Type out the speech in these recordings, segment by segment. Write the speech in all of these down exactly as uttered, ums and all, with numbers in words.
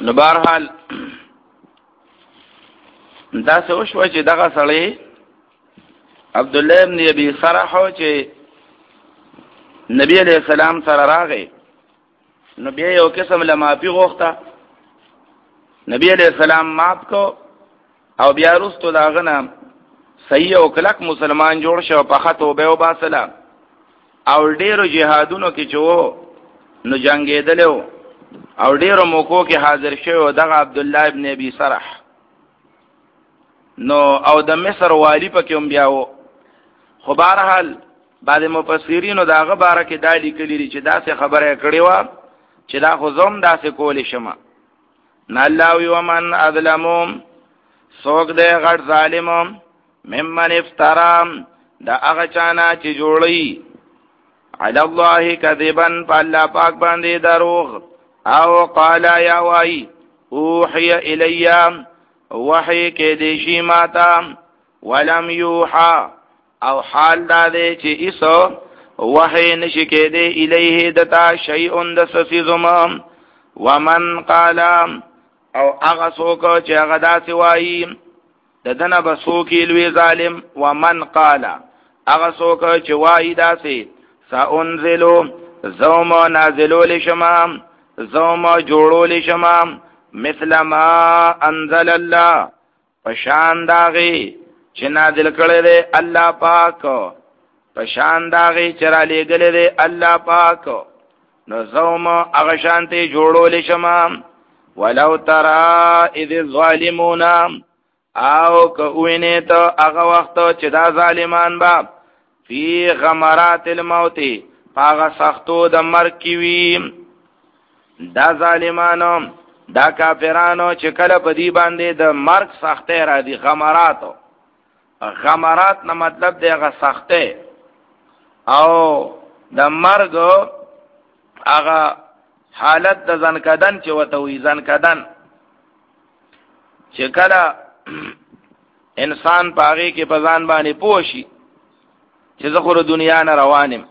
نو بهرحال دا څه وشوه چې دغه سړی عبد الله ابن ابي سرح چې نبی علیہ السلام سره راغی نو بیا یو قسم لمافي غوښته، نبی علیہ السلام معاف کو او بیا وروسته داغه نه صحیح او کلک مسلمان جوړ شو، په توبه او باسلام او ډیرو جهادونو کې چې نو جنگیدلو او ډیرو موکو کې حاضر شو دغه عبد الله ابن ابي سرح. نو او د مصر والی پکې هم بیاو. خو بهرحال بعد مفسرینو داغه باره کې دا لیکلي چې دا څه خبره کړې و چې دا خو زوم دا څه کولې شمه نه الله وی ومن اظلمم سوګ دې غټ ظالم ممن افترام دا هغه چانا چې جوړي علی الله کذبا فالله پاک باندې دروغ او قال یا وای اوحی الیا وحی کې دې شی ماتا ولم یوحى او حال دا دې چې ایسو وحی نشی کې دې الیه دتا شیء د سسیزم ومن قال او هغه څوک چې هغه داسې وایي ددنه بسوکی لوی ظالم. ومن قال هغه څوک چې وایي داسې سانزلو زوم نازلو لشما زوم جوړو لشما مثل ما انزل الله پشان داغي چې نازل کړي دی الله پاک، پشان داغي چې را لېږلي دی الله پاک، نو زوم هغه شانته جوړو لشما. ولو ترى اذ الظالمون او کوینه ته هغه وخت چې دا ظالمان با فی غمرات الموت هغه سختو د مرګ کی وی، دا ظالمانو دا کافرانو چې کله په دی باندې د مرګ سختي را دي. غمرات غمرات نه مطلب دی هغه سختي او د مرګ هغه حالت د ځنکدن چې وته وي ځنکدن چې کله انسان پاغي کې پزان باندې پوشي چې زخر دنیا نه روانم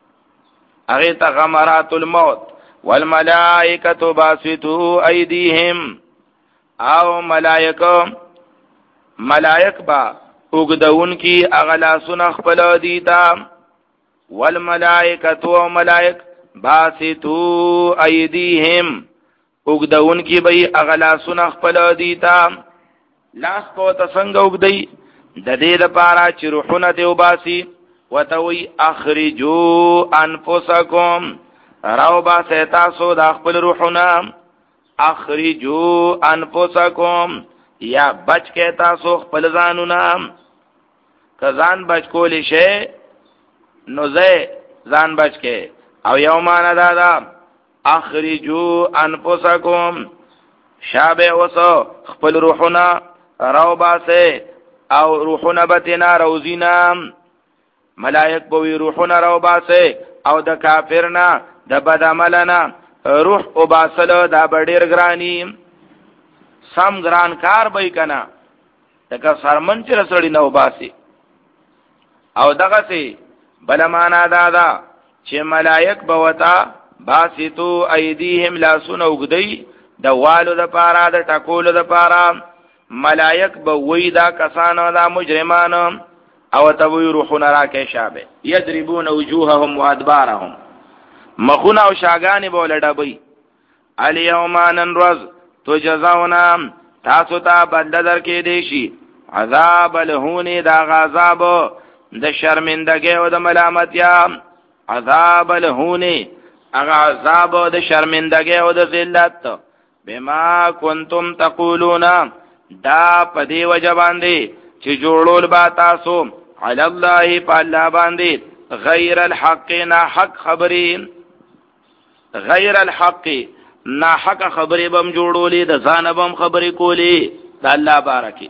هغه ته غمرات الموت والملائکه باسطوا ایدیهم او ملائکه ملائک با وګدون کی اغلا سن خپل دیتا والملائکه و ملائک باسطوا ایدیهم وګدون کی به اغلا سن خپل دیتا لاس کو تسنګ وګدی د دې لپاره چې روحونه دی وباسي وتوي اخرجوا انفسکم راو با سیتاسو دا خپل روحونه اخرجوا انفسکم یا بچ کې تاسو خپل ځانونه کزان بچ کولی شي نو زه ځان بچ کې او یومان دادا اخرجوا انفسکم شابه وسو خپل روحونه راو باسه او روحونه بتنا روزینا ملائک بوی روحونه راو باسه او د کافرنا د بد عملنا روح او باسلو دا بډیر ګرانی سم ګران کار به کنا دغه سرمن چې رسړی نو باسي او دغه سي بل معنا دادا چې ملائک بوتا باسطو ایدیهم لا سنو غدی د والو د پارا د ټکول د پارا ملائک به وی دا کسانو دا مجرمانو او تبوی روحونه راکې شابه یضربون وجوههم وادبارهم مخونه او شاګانی بوله ډبې الیوم انرز تو جزاونا تاسو ته بدل درکې دی شي عذاب الهون دا عذاب د شرمندګۍ او د ملامتیا عذاب الهون هغه عذاب د شرمندګۍ او د ذلت بما کنتم تقولون دا په دی وجه باندې چې جوړول با تاسو علی الله فالله باندې غیر الحق نا حق خبرین غیر الحق نا حق خبرې بم جوړولې د ځان بم خبرې کولې د الله بارکی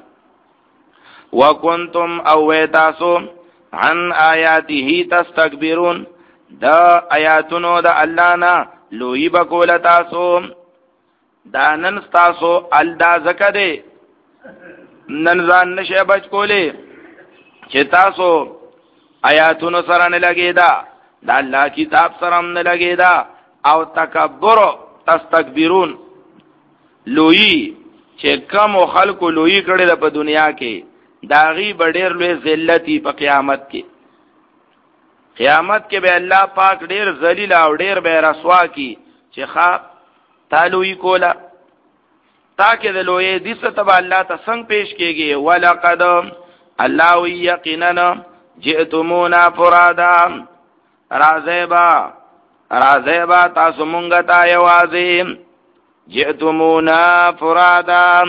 وکنتم او تاسو عن آیاته تستكبرون دا آیاتونو د الله نه لوی بکول تاسو دا نن تاسو الدا زکده نن ځان نشه بچ کولې چې تاسو آیاتونو سره نه لګیدا د الله کتاب سره نه لګیدا او تکبر تستكبرون لوی چې کم خلکو لوی کړي د په دنیا کې داغي بډیر لوی ذلتی په قیامت کې قیامت کې به الله پاک ډیر ذلیل او ډیر به رسوا کی چې ښا تالوی کولا تاکہ د لوی دې ستب الله ته څنګه پیش کېږي ولقد الله یقینا جئتمونا فرادا رازیبا رازیبا تاسو مونږ ته یوازې جئتمونا فرادا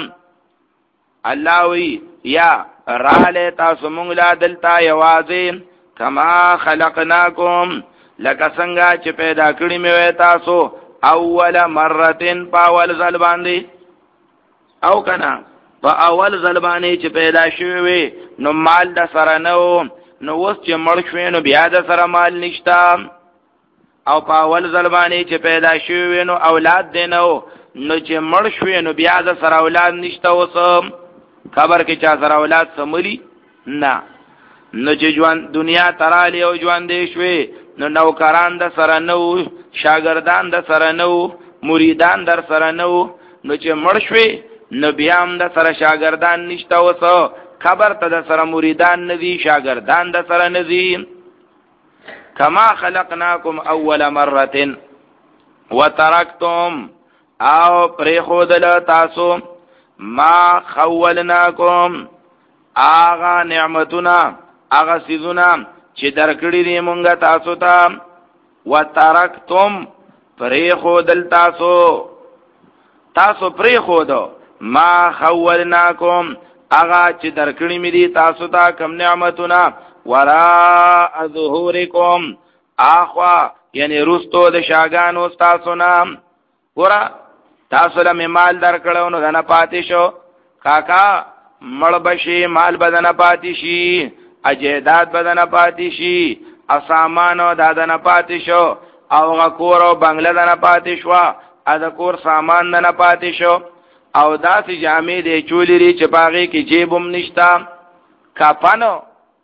الله وی یا راله تاسو مونږ لا دلتا یوازې کما خلقناکم لکه څنګه چې پیدا کړی مې تاسو اول مرتين پاول ځل باندې او کنا په اول ځل باندې چې پیدا شوی نو مال د سره نو نو اوس چې مړ شوی نو بیا د سره مال نشتا او په اول ځل باندې چې پیدا شوی نو اولاد دینو نو چې مړ شوی نو بیا د سره اولاد نشتا اوس خبر کې چا سره اولاد سملی نه نو چې ژوند دنیا ترالی او ژوند دې شوی نو نوکران د سره نو شاګردان د سره نو مریدان در سره نو نو چې مړ شوی نو بیا هم د سره شاګردان نشته اوس خبر ته د سره مریدان ندي شاګردان د سره ندي کما خلقناکم اول مره وترکتم او پری خودل تاسو ما خولناکم آغا نعمتنا آغا سیزونا چې درکړی دی مونږه تاسو ته وترکتم پری خودل تاسو تاسو پری خودو ما خولناکم آغا چې درکړی مې دي تاسو ته کم نعمتنا وراء ظهورکم اخوا یعنی رستو د شاګانو تاسو نام ورا تاسو له مال درکړو نو دنه پاتې شو کاکا مړ بشي مال بدنه پاتې شي اجداد بدنه پاتې شي اسامانو دادنه پاتې شو او غکور او بنگله دنه پاتې شو ا د کور سامان دنه پاتې شو او داسې جامې دې چولې چې باغې کې جیبم نشتا کفنو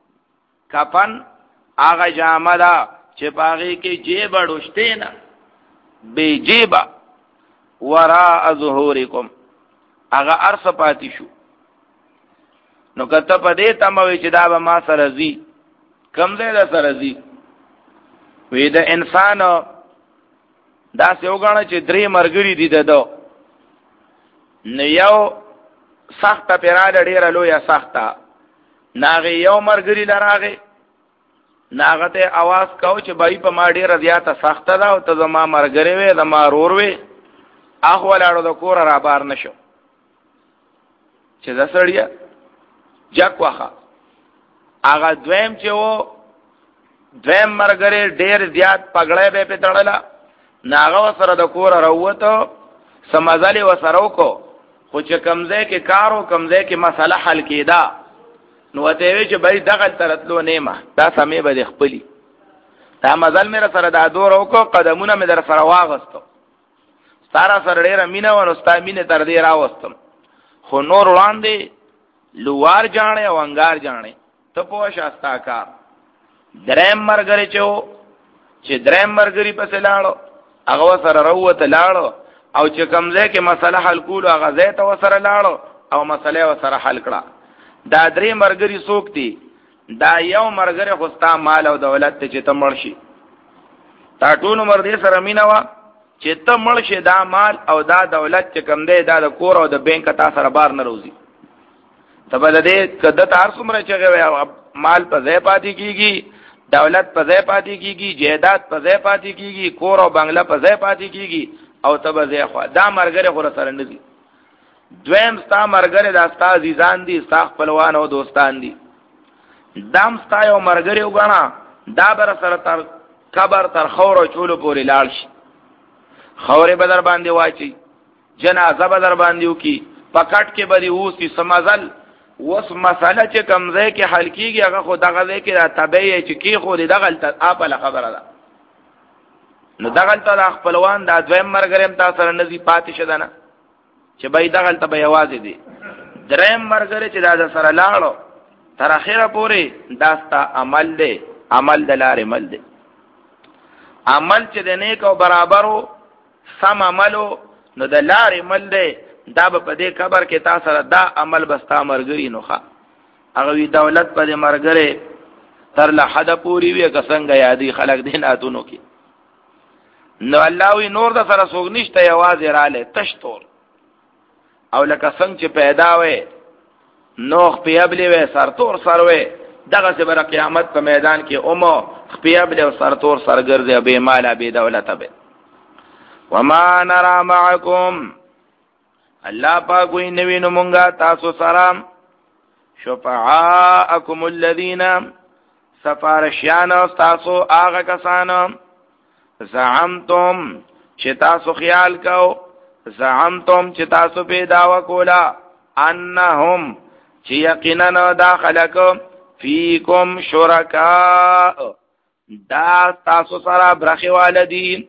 کفن هغه جامه ده چې باغې کې جیب اړوشته نه بے جیبا وراء ظهورکم هغه ارس پاتې شو نو کته په دې تموي چې دا به ما سره زی کم دې دا سره زی وې د انسان دا څوګانه چې درې مرګري دي ددو نو یو سخته پیراله ډیره لویه سخته ناغه یو مرګري لراغه ناغه ته आवाज کاو چې بای په ما ډیره زیاته سخته ده او ته زما مرګري وې زما رور وې اخو لاړو د کور را بار نشو چې دا سړیا جک واخه هغه دویم چې وو دویم مرګري ډیر زیات پګړې به په تړلا ناغه سره د کور راوته سمازالي وسره وکړو خو چې کمزې کې کارو کمزې کې مسله حل کیدا نو ته وی چې بای دغه ترتلو نیمه دا سمې به خپلی دا مزل مې سره دا دور وکړو قدمونه مې در سره واغستو ستاره سره ډیره مینه ونه ستا مینه تر دې راوستم خو نور وړاندې لوار جاڼې او انګار جاڼې ته پوه شاستا کار دریم مرګري چې چې دریم مرګري پسې لاړو هغه سره روته لاړو او چې کمزې کې مسله حل کولو هغه ځای ته وسره لاړو او مسله وسره حل کړه دا درې مرګري څوک دي دا یو مرګري خوستا مال او دولت ته چې ته مرشي تا ټول عمر دې سره مینا وا چې ته مرشي دا مال او دا دولت چې کم دی دا د کور او د بانک تا سره بار نه روزي تبه دې کده تار څومره چې مال په ځای پاتې کیږي دولت په ځای پاتې کیږي جیدات په ځای پاتې کیږي کور او بنگله په ځای پاتې کیږي او تبه ځای خو دا مرګره خو سره نه دي دویم ستا مرګره دا ستا عزیزان دي ستا خپلوان او دوستان دي دام ستا یو مرګره وګڼه دا بر سره تر قبر تر خور او چولو پورې لاړ شي خورې بدر باندې واچي جنازه بدر باندې وکي پکټ کې بدی اوسي سمازل وس مساله چې کمزې کې حل کیږي هغه خو دغه ځای کې را تبعی چې کی خو دغه ته اپل خبره ده نو دغه ته خپلوان دا دویم مرګرم تاسو سره نزي پاتې شدنه چې بای دغه ته به आवाज دي دریم مرګره چې دا سره لاړو تر اخره پورې داستا عمل دی عمل دلاره عمل دی عمل چې د نیک او برابرو سم عملو نو د لارې عمل دی دا به په دې قبر کې تا سره دا عمل بستا مرګري نوخه هغه وی دولت په دې مرګره تر له حد پوری وی کسنګ یادی خلق دیناتونو کې نو الله وی نور د سره سوګ نشته یوازې رااله تشتور او لکه څنګه چې پیدا وې نوخ پیابلې وې سرتور سروي دغه سره بر قیامت په میدان کې اومو پیابلې او سرتور سرګرځي به مال به دولت به وما نرى معكم الله پاک وی نوینو مونږه تاسو سره شفعاءکم الذین سفارشیان تاسو هغه کسان زعمتم چې تاسو خیال کو زعمتم چې تاسو په داوا کولا انهم چې یقینا داخلك فیکم شرکاء دا تاسو سره برخه والدین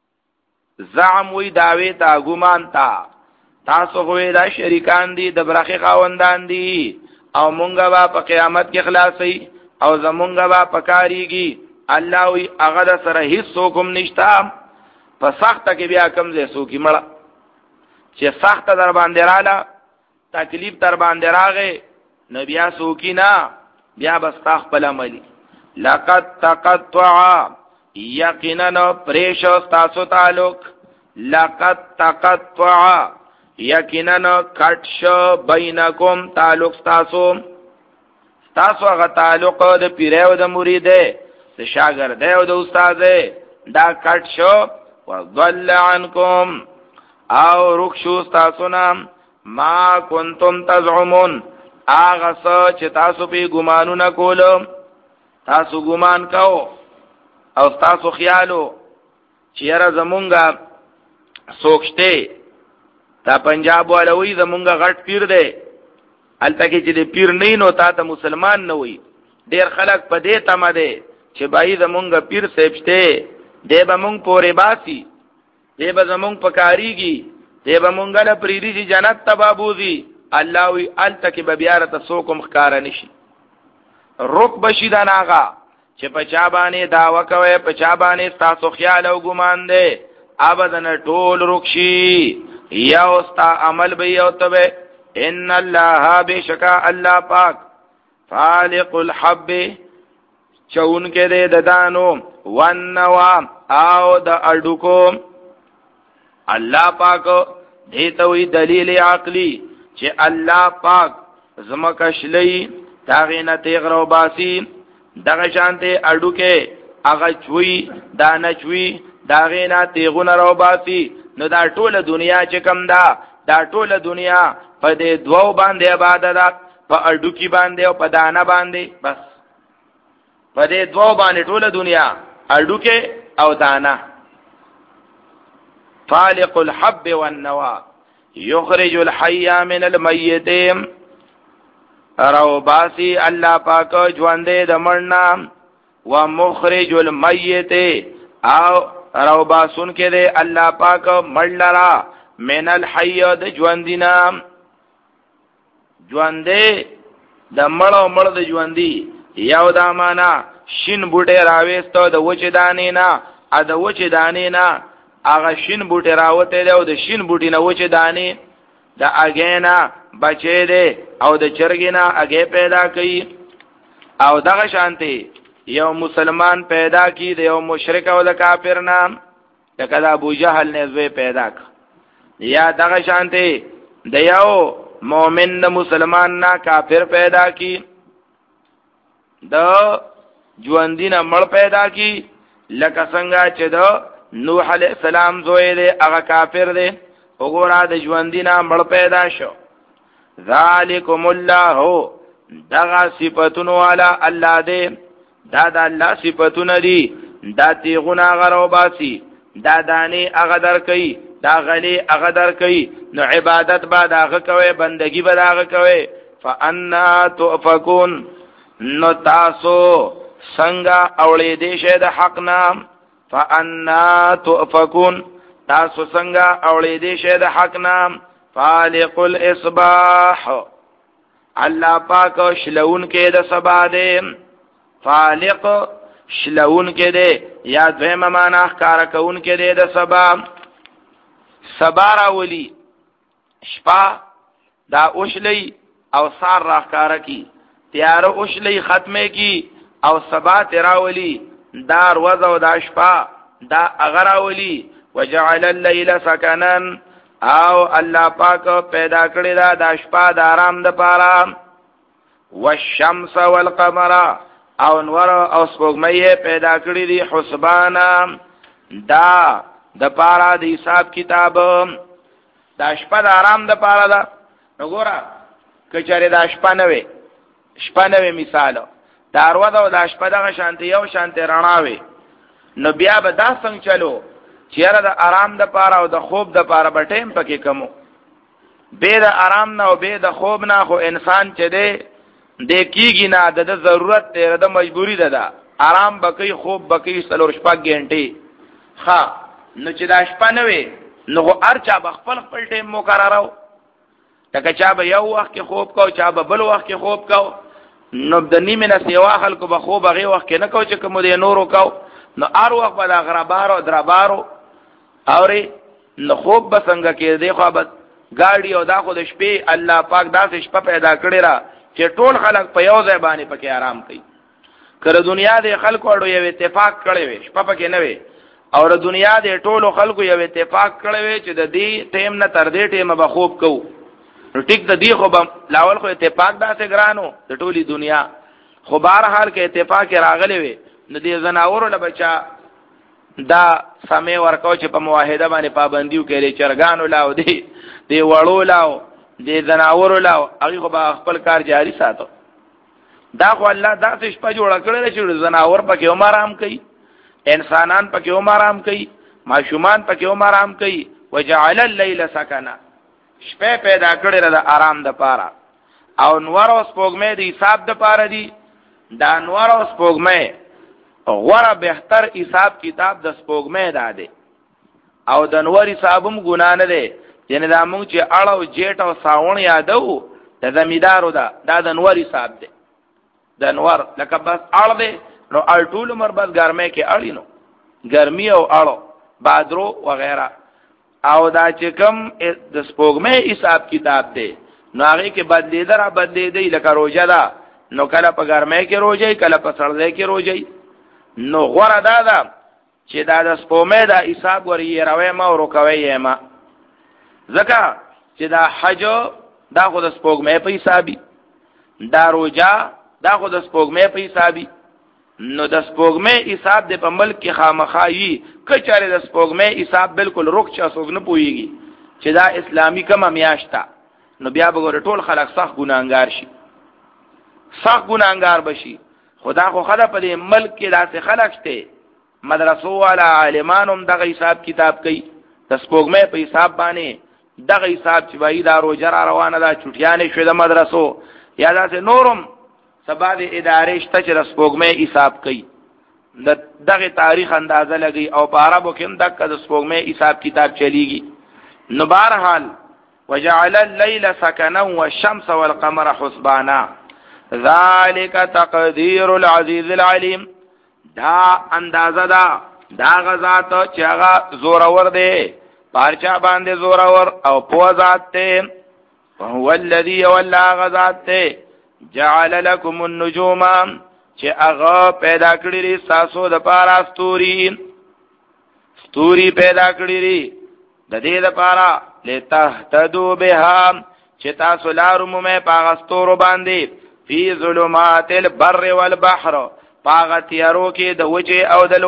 زعم وی داوی تا ګمان تا تاسو خو دا شریکان دي د برخه خاوندان دي او مونږه با په قیامت کې خلاصي او زمونږه با پکاريږي الله وی هغه سره هیڅ حکم نشتا په سخت کې بیا کم زه سو کی مړه چې سخت در باندې رااله تکلیف در باندې راغې نبي سو کی نا بیا بس خپل عملي لقد تقطع یقینا پریش تاسو تعلق لقد تقطع یقینا کټ شو بینکم تعلق تاسو تاسو هغه تعلق د پیرو د مرید د شاګرد او د استاد دا کټ شو وضل عنکم او رخصو تاسو نام ما کنتم تزعمون هغه چې تاسو په ګمانونه کولو تاسو ګمان کوو او تاسو خیالو چې را زمونږه سوکشته تا پنجاب والوی زمونږه غټ پیر دی الته کې چې د پیر نه نو تا ته مسلمان نه وي ډیر خلک په دې تمه دي چې بای زمونږه پیر سپشته دی به مونږ پورې باسي دی به زمونږ پکاريږي دی به مونږه له پریری چې جنت تبابوزي الله وی الته کې به بیا ته سوکم ښکارا نشي روک بشي دا ناغا چې پچا باندې داوا کوي پچا باندې تاسو خیال او ګمان دي ابدن ټول رخصي یا استا عمل به او تبه ان الله بشکا الله پاک خالق الحب چون کې دې ددانو ونوا او د اډوکو الله پاک دې ته وی دلیل عقلی چې الله پاک زمکشلی تاغینه تیغرو باسی دغه شانته اډوکه هغه چوي دانه چوي داغینه تیغونه رو باسی نو دا ټوله دنیا چې کم دا دا ټوله دنیا په دې دوو باندې عبادت په اډوکی باندې او په دانه باندې بس په دې دوو باندې ټوله دنیا اډوکه او دانه خالق الحب والنوى یخرج الحی من المیت رو باسی الله پاک ژوندې د مړنا و مخرج المیت او رو باسون کې دې الله پاک مړلرا من الحی د ژوندینا ژوندې د مړو مړ د ژوندۍ یو د معنا شین بوټه راويستو د وچ دانې نه ا د وچ دانې نه هغه شین بوټه راوته دی او د شین بوټي نه وچ دانې د اگینا بچې دی او د چرګینا اگې پیدا کړي او دغه شانتي یو مسلمان پیدا کی د یو مشرک او د کافر نام لکه د ابو جهل نه زوی پیدا ک یا دغه شانتي د یو مؤمن د مسلمان نه کافر پیدا کی د ژوندینه مړ پیدا کی لکه څنګه چې د نوح علیہ السلام زوی دی هغه کافر دی وګوره د ژوندینه مړ پیدا شو ذالکم الله دغه صفاتونو والا الله دی دا د الله صفاتونه دي دا تیغونه غرو باسی دا دانی هغه در کوي دا غلی هغه در کوي نو عبادت بعد هغه کوي بندگی بعد هغه کوي فانا تؤفكون نو تاسو څنګه اولې دې شه د حق نام فانا تؤفكون تاسو څنګه اولې دې شه د حق نام فالق الاصباح الله پاک شلون کې د سبا دې فالق شلون کې دې یا دویمه معنا ښکارا کون کې دې د سبا سبا راولي شپه دا اوشلی او سار راخکاره کی تیار اوشلی ختمه کی او سبا تراولی دار وزو دا شپه دا اغراولی وجعل اللیل سکنن او الله پاک پیدا کړی دا د شپه د آرام د پاره والشمس والقمر او نور او سپوږمۍ پیدا کړی دي حسبانا دا د پاره د حساب کتاب دا شپه د آرام د پاره دا وګوره کچره دا شپه نه وي شپه نه وي مثال دا ورو دا شپه دغه شانتی یو شانتی رڼاوي نو بیا به دا څنګه چلو چیرې د آرام د پاره او د خوب د پاره به ټیم پکې کمو به د آرام نه او به د خوب نه خو انسان چه دی د کیږي نه د ضرورت دی د مجبوری ده ده آرام بکی خوب بکی سلور شپږ غنټې ها نو چې دا شپه نه وي نو ارچا بخپل خپل ټیم مقرراو تکه چا به یو وخت کې خوب کو چا به بل وخت کې خوب کو نو د نیمه نه سیوا خلکو به خوب هغه وخت کې نه کو چې کوم دی نورو کو نو ار وخت به د غربارو دربارو اوري نو خوب به څنګه کې دی خو به ګاډي او دا خو د شپې الله پاک داسې شپه پیدا کړی را چې ټول خلک په یو ځای باندې پکې آرام کوي کله دنیا د خلکو اړو یو اتفاق کړي وي شپه پکې نه وي او د دنیا د ټولو خلکو یو اتفاق کړي وي چې د دې ټیم نه تر دې ټیم به خوب کوو نو ټیک د دې خو به لاول خو اتفاق داسې ګرانو د ټولي دنیا خو بهر حال کې اتفاق راغلی وي نو دې زناورو له بچا دا سمې ورکو چې په موحده باندې پابندیو کوي چرګانو لاو دی دی وړو لاو دی زناورو لاو هغه خو به خپل کار جاری ساتو دا خو الله دا څه شپه جوړ کړل چې زناور پکې هم آرام کوي انسانان پکې هم آرام کوي ماشومان پکې هم آرام کوي وجعل الليل سکنا شپه پیدا کړل د آرام د پاره او نور او سپوږمۍ د حساب د پاره دي دا نور او سپوږمۍ غوړه بهتر حساب کتاب د سپوږمۍ ده او د نور حسابم ګنا نه ده یعنی دا مونږ چې اړو جیټ او ساون یادو د زمیدارو ده دا د نور حساب ده د نور لکه بس اړ ده نو اړ ټول عمر بس ګرمه کې اړی نو ګرمي او اړو بادرو وغیرہ او دا چې کوم د سپوږمۍ حساب کتاب ده نو هغه کې بدلی درا بدلی دی لکه روزه ده نو کله په ګرمه کې روزه کله په سړځه کې روزه نو غوړه دا ده چې دا د سپوږمۍ دا حساب ورې راوي ما او روکوي ما ځکه چې دا حج دا خو د سپوږمۍ په حسابي دا روزه دا خو د سپوږمۍ په حسابي نو د سپوږمۍ حساب د په ملک کې خامخایي کچاره د سپوږمۍ حساب بالکل روک چا سوګ نه پويږي چې دا اسلامي کما میاشتا نو بیا به ټول خلک سخت ګناګار شي سخت ګناګار بشي خدا خو خدا په دې ملک کې داسې خلک شته مدرسو والا عالمانم دغه حساب کتاب کوي د سپوږمۍ په حساب باندې دغه حساب چې وایي دا روزه را روانه ده چټیانې شوه د مدرسو یا داسې نورم سبا د ادارې شته چې د سپوږمۍ حساب کوي د دغه تاریخ اندازه لګي او په عربو کې هم دغه د سپوږمۍ حساب کتاب چلیږي نو بهرحال وجعل الليل سكنا والشمس والقمر حسبانا ذالک تقدیر العزیز العلیم دا اندازه دا دا غزات چې هغه زورور دی پارچا باندې زورور او په ذات ته هو الذی ولا غزات ته جعل لكم النجوم چې هغه پیدا کړی لري تاسو د پاره ستوري ستوري پیدا کړی لري د دې لپاره لتهتدوا بها چې تاسو لارو مې پاغستورو باندې فی ظلمات البر والبحر پاغتیارو کې د وجه او د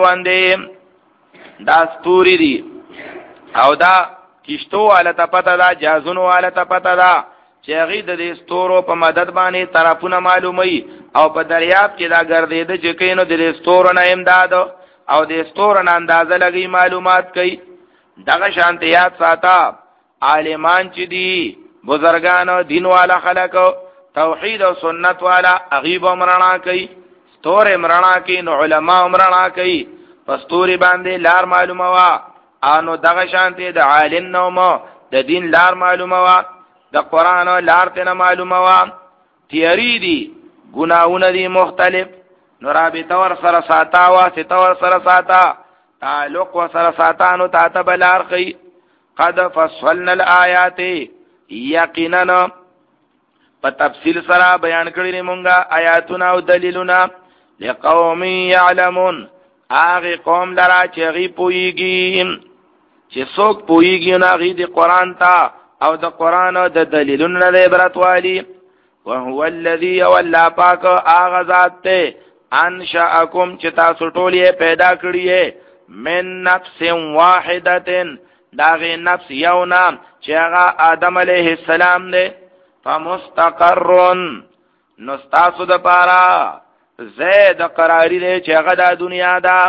لوندې دا ستوري دي او دا کشتو والته پته دا جازونو والته پته دا چې هغه د دې ستورو په مدد باندې طرفونه معلومي او په دریاب کې دا ګرځیدل چې کینو د دې ستورو نه امداد او د ستورو نه اندازه لګي معلومات کوي دغه شانتيات ساته عالمان چې دي بزرګانو دین والا خلک توحید او سنت والا غیب امرنا کوي ستور امرنا کوي نو علما امرنا کوي پستوري باندې لار معلومه وا انو دغه شانته د عالم نومو د دین لار معلومه وا د قران لار ته معلومه وا تیری دي ګناونه دي مختلف نو رابطه ور سره ساته وا ستو ور سره ساته تعلق ور سره ساته نو تاسو بلار کوي قد فصلنا الآیات یقینا په تفصیل سره بیان کړی مونږه آیاتونه او دلیلونه لقوم یعلمون هغه قوم لرا چې غي پويږي چې څوک پويږي نه غي د قران ته او د قران او د دلیلونو نه عبرت والی وهو الذي ولا پاک هغه ذات ته انشاءکم چې تاسو ټول یې پیدا کړی من نفس واحده داغه نفس یو نام چې هغه آدم علیه السلام دی فمستقرن نو تاسو د پاره زید قراری دی چې هغه د دنیا ده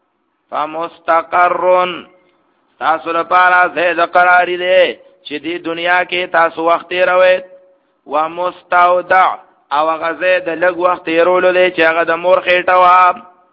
فمستقرن تاسو د پاره زید قراری دی چې د دنیا کې تاسو وخت تیروي ومستودع او هغه زید لږ وخت تیرولو دی چې هغه د مور خېټه وا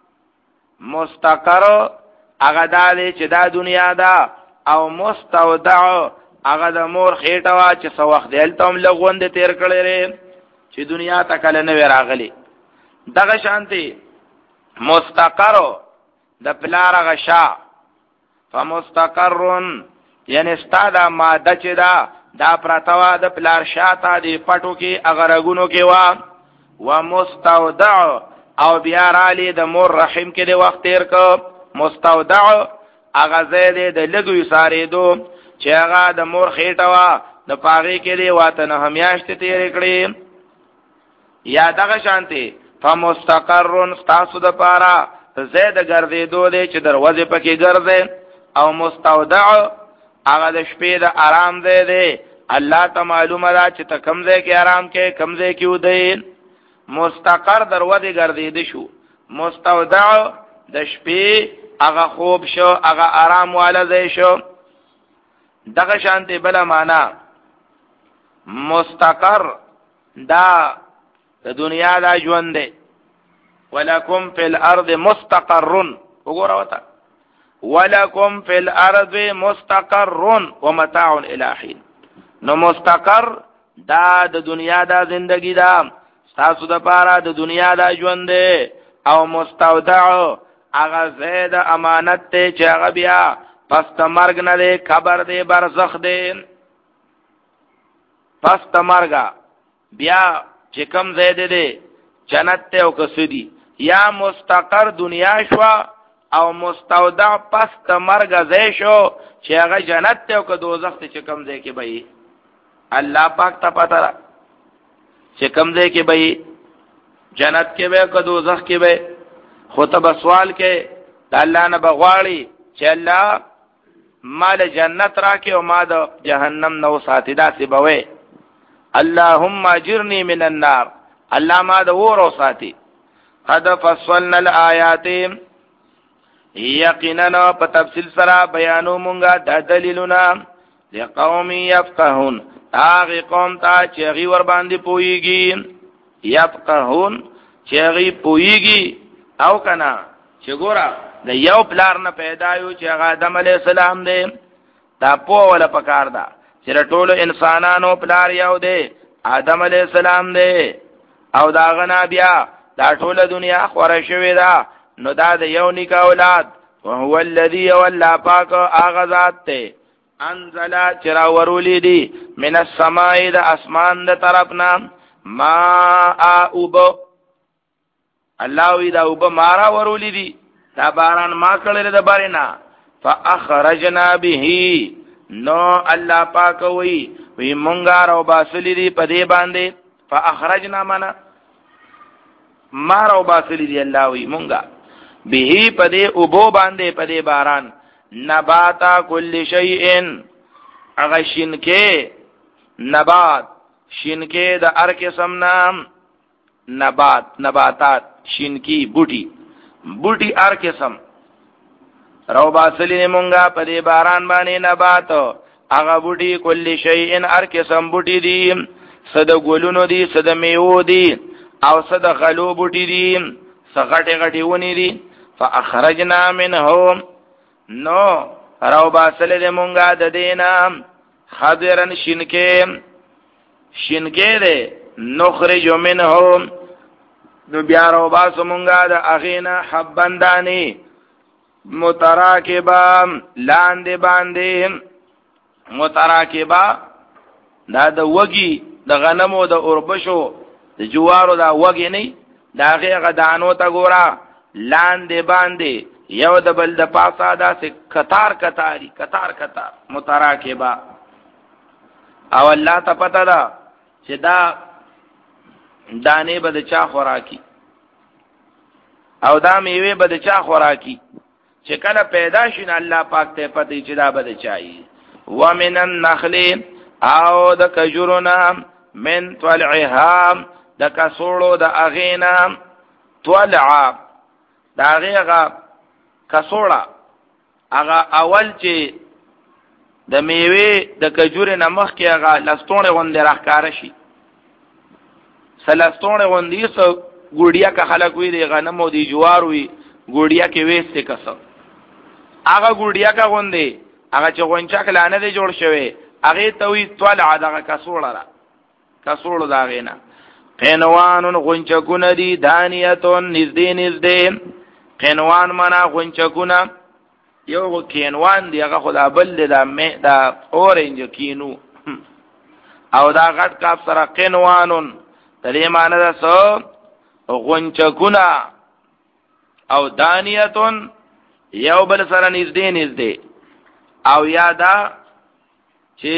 مستقر هغه د چې د دنیا ده او مستودع هغه د مور خېټه وا چې څو وخت دلته هم لغوند تیر کړی لري چې دنیا ته کله نه راغلی دغه شانتي مستقر د پلار غشا فمستقرن یعنی ستاده ماده چې دا دا پرتوا د پلار شاته دی پټو کې اغرغونو کې وا ومستودع او بیا رالی د مور رحم کې دی وخت تیر کو مستودع هغه زید د لګوي ساري دو چې هغه د مور خېټه وا د پاغي کې دی واته نه همیاشت تیر کړی یا دغه شانتي فمستقرن تاسو د پاره زید ګرځې دو دی چې دروازه پکې ګرځي او مستودع هغه د شپې د آرام دی دی الله ته معلومه ده چې ته کم ځای کې آرام کې کم ځای کې ودی مستقر دروازه ګرځې دي شو مستودع د شپې هغه خوب شو هغه آرام والا ځای شو دغه شانتي بل معنا مستقر دا د دنیا دا ژوند دی ولکم فی الارض مستقرن وګوره وتا ولکم فی الارض مستقر ومتاع الی حین نو مستقر دا د دنیا دا زندگی دا تاسو د پاره د دنیا دا ژوند دی او مستودع هغه زید امانت ته چې هغه بیا پس د مرګ نه دی قبر دی برزخ دی پس د مرګ بیا چې کم زید دی جنت ته او کسدی یا مستقر دنیا شو او مستودع پس د مرګ ځای شو چې هغه جنت ته او دوزخ ته چې کم ځای کې به الله پاک ته پتا را چې کم ځای کې به جنت کې به او دوزخ کې به خطبه سوال کې د الله نه بغواړي چې الله مال جنت راکې او ما د جهنم نو ساتي دا سی بوي اللهم اجرني من النار الله ما د ور او ساتي قد فصلنا الآيات یقینا په تفصیل سره بیانو مونږه د دلیلونه لقوم يفقهون هغه قوم ته چې غي ور باندې پويږي يفقهون چې غي پويږي او کنا چې ګورا د یو پلار نه پیدا یو چې هغه آدم علی السلام دی دا په ولا پکار دا چې ټول انسانانو پلار یو دی آدم علی السلام دی او دا غنا بیا دا ټول دنیا خوره شوې ده نو دا د یو نیک اولاد وهو الذي ولا پاک اغذات ته انزل چرا ورولی دی من السماء د اسمان د طرفنا ما اوب الله وی دا اوب مارا ورولی دی دا باران ما کړل د بارینا فاخرجنا به نو الله پاک وی وی مونږه راو باسلی دی په دې باندې فاخرجنا منا ما راو باسلی دی الله وی مونږه به په دې اوبو باندې په دې باران نباتا کل شیء اغه شینکه نبات شینکه د هر قسم نام نبات نباتات شینکی بوټي بوټي هر قسم رو باسلی مونږه په دې باران باندې نبات هغه بوټي کل شیء هر قسم بوټي دي صد ګلونو دي صد میوه دي او صد غلو بوټي دي سغټه غټي ونی دي فاخرجنا منهم نو راو باسل دے مونگا دا دینا خضرن شنکے شنکے دے نخرجو منهم نو بیا راو باسو مونگا دا اغینا حبندانی متراکبا لاندے باندے متراکبا دا د وږي د غنمو د اوربشو د جوارو دا وږي نه، دا هغه دانو ته ګورا لاندې باندې یو د بل د پاسا دا سه قطار قطاری قطار قطار متراکبه. او الله ته پته ده چې دا دانه به د چا خوراکي او دا میوه به د چا خوراکي، چې کله پیدا شین الله پاک ته پته چې دا به د چای. ومن النخل او د کجورنا من طلعها د کسوړو د اغینا طلع دا غیغه کسوړه هغه اول چې د میوه د کجورې نمخ کې هغه لستونه غوندې راخکاره شي، سلستونه غوندې سو ګوډیا کا خلک وي د غنمو دی جوار وي ګوډیا کې وېسته کسو هغه ګوډیا کا غوندې هغه چې غونچا کلانه دی جوړ شوی هغه ته وی طلع دغه کسوړه را کسوړو دا غینا. قینوان غونچکونه دی دانیتون نزدې نزدې، قینوان معنا غونچکونه، یو کینوان دی هغه خدا بل دا مې دا اورنج کینو او دا غټ کاپ سره قینوانون د دې معنی ده سو غونچکونه او دانیتون یو بل سره نږدې نږدې، او یادا چې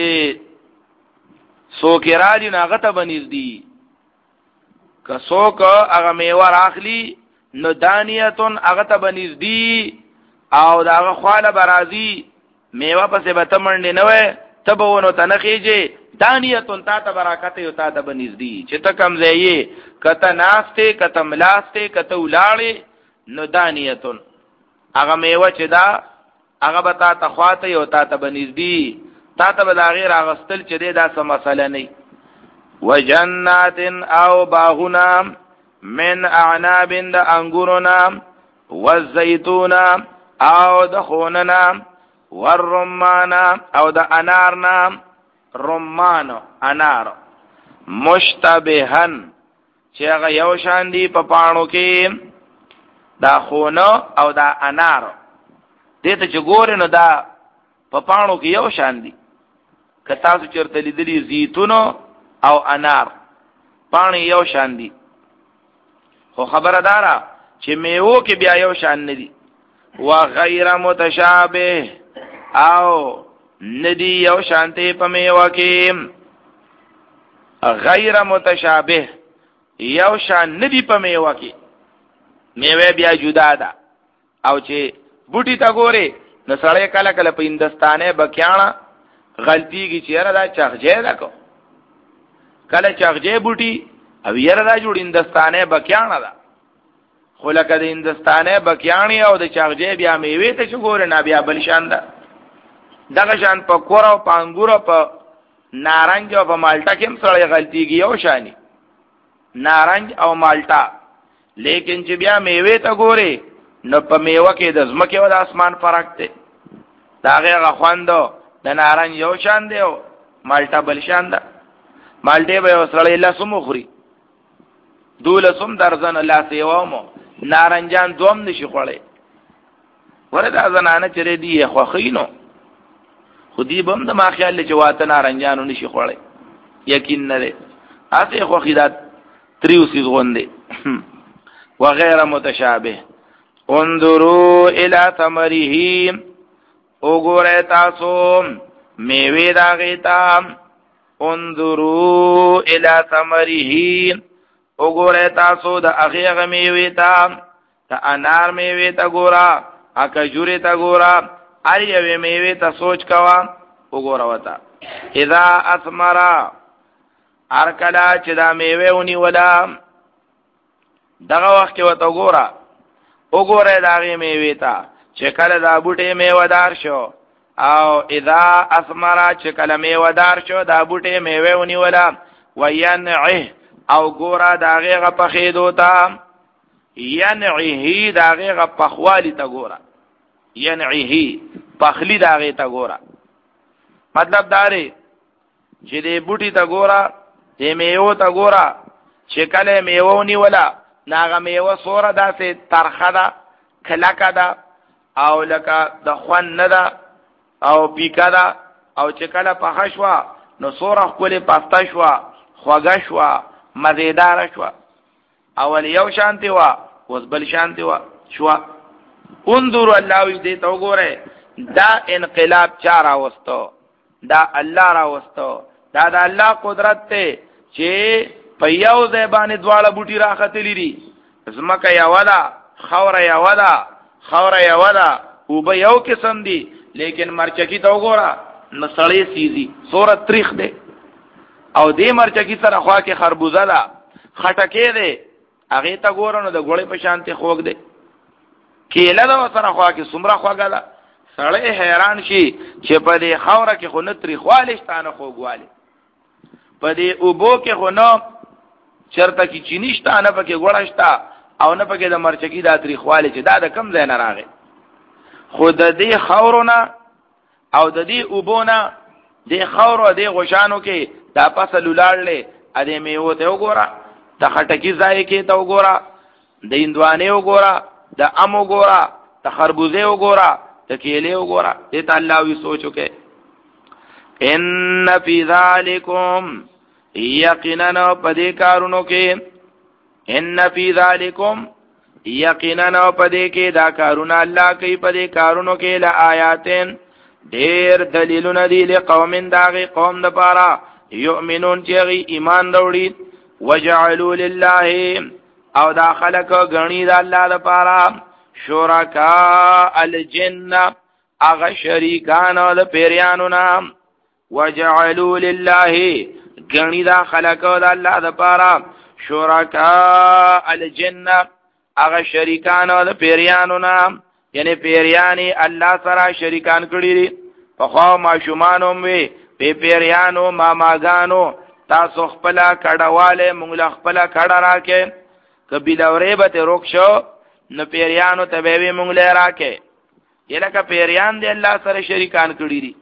سوکرالی ناغه ته بنږدې که څوک هغه میوه راخلی نو دانیتون هغه ته بنږدې او داغه خواله برازي میوه پسې به تمنډ نه وي تبونه تنخیږي دانیتون تا ته برکت یو تا ته بنږدې چې ته کم ځای کته ناشته کته ملاسته کته ولاړې نو دانیتون هغه میوه چې دا هغه به تا ته خواته یو تا ته بنږدې تا ته به دا غیر اغستل چې دا څه مسله نه. وجنات او باغنا من اعناب د انګورنا والزيتون او د خوننا والرمان او د انارنا رمان انار مشتبهن چې هغه یو شان دي په پانو کې دا خونه او دا انار دې ته چې ګورې نو دا په پانو کې یو شان دي. که تاسو چېرته لیدلي زیتون او انار پانی یو شان دي، خو خبردارا چې میوه کې بیا یو شان ندي. وغیر متشابه او ندی یو شانته په میوه کې، غیر متشابه یو شان ندی په میوه کې، میوه بیا جدا ده. او چې بوټي تا ګوره نو سړی کله کله په هندستانه بکیانا غلطیږي چې یاره دا چغجه ده کو کله چغجه بوټي او یاره دا جوړ هندستانه بکیانا ده، خو لکه د هندستانه بکیانی او د چغجه بیا میوه ته چې ګوره نه بیا بل شان ده. دغه شان په کور او په انګور او په نارنج او په مالټا کې هم سړی غلطیږي یو شانی نارنج او مالټا، لیکن چې بیا میوه ته ګوره نو په میوه کې د زمکه او د اسمان فرق دی. دا هغه خواندو د نارنج یو شان دی او مالټا بل شان ده. مالټه به وسړی لاسو مخوري دولسم درزن الله سیوامو نارنجان دوم نشي خوړې ورته زنانه چره دی خو خینو خودی بم د ما خیال چې واته نارنجانو نشي خوړې یقین نه ده اته خو خیدات تریو سیز غوندې وغیر متشابه. انظروا الى ثمره وګوره تاسو میوه دا غیتا، انظروا الى ثمره وګوره تاسو د هغه میوه تا د انار میوه تا ګورا ا کجوري تا ګورا ار یو میوه تا سوچ کوا وګوره وتا اذا اثمر ار کلا چې دا میوه ونی ولا دغه وخت وته ګورا وګوره دا غي میوه تا چې کله دا بوټي میوه دار شو او اذا اثمر چې کله میوه دار شو دا بوټي میوه ونی ولا وینعه او ګورا داغه غ پخېدو تا ینعه داغه غ پخوالی تا ګورا ینعه پخلی داغه تا ګورا مطلب داري چې دې بوټي تا ګورا دې میوه تا ګورا چې کله میوه ونی ولا ناغه میوه سوره داسې ترخه ده کلکه ده او لکه د خوان نه ده او پیکا ده او چې کله پخښوا نو سوره کولې پاستا شو خوګه شو مزیدار شو اول یو شانتی وا اوس بل شانتی وا شو انظر الله دې تو ګوره دا انقلاب چا راوستو دا الله راوستو دا د الله قدرت ته چې په یو ځای باندې دواړه بوټي راختلی دي زمکه یو ده خوره یو ده خوره یو ده او به یو قسم دي لیکن مرچکی تو ګوره نسړې سیزي سوره تاریخ ده او دې مرچکی سره خوا کې خربوزه ده خټکې ده هغه ته ګوره نو د ګوړې په شانتي خوګ ده کېله ده سره خوا کې سمره خوګه ده سړی حیران شي چې په دې خوره کې خو نه تاریخواله ستانه خوګواله په دې اوبو کې خو نه چرته کې چینی ستانه پکې ګوړشتا او نه پکې د مرچکی د تاریخواله چې دا د کم ځای نه راغی خود دې خورونه او د دې اوبونه دې خورو دې غشانو کې دا پسل لاړلې ا دې میوه ته وګوره د خټکی ځای کې ته وګوره د اندوانه وګوره د ام وګوره د خربوزه وګوره د کېلې وګوره دې ته الله وی سوچو کې ان فی ذالکم یقینا پدې کارونو کې ان فی ذالکم یقینا پدې کې دا کارونه الله کوي پدې کارونو کې لا آیاتن ډېر دلیلونه دي لقوم داغي قوم د پاره یؤمنون چې ایمان وروړي وجعلوا لله او دا خلق غنی د الله د پاره شرکا الجن اغه شریکان د پیریانو نام وجعلوا لله غنی دا خلق د الله د پاره شرکا الجن اغه شریکان د پیریانو نام یعنی پیریانی الله سره شریکان کړی دي په خوا ماشومانو وي په پیریانو ماماګانو تاسو خپل کډواله مونږ خپل کډا راکې کبي لورې به ته روک شو نو پیریانو ته به مونږ له راکې یلکه پیریان دي الله سره شریکان کړی دي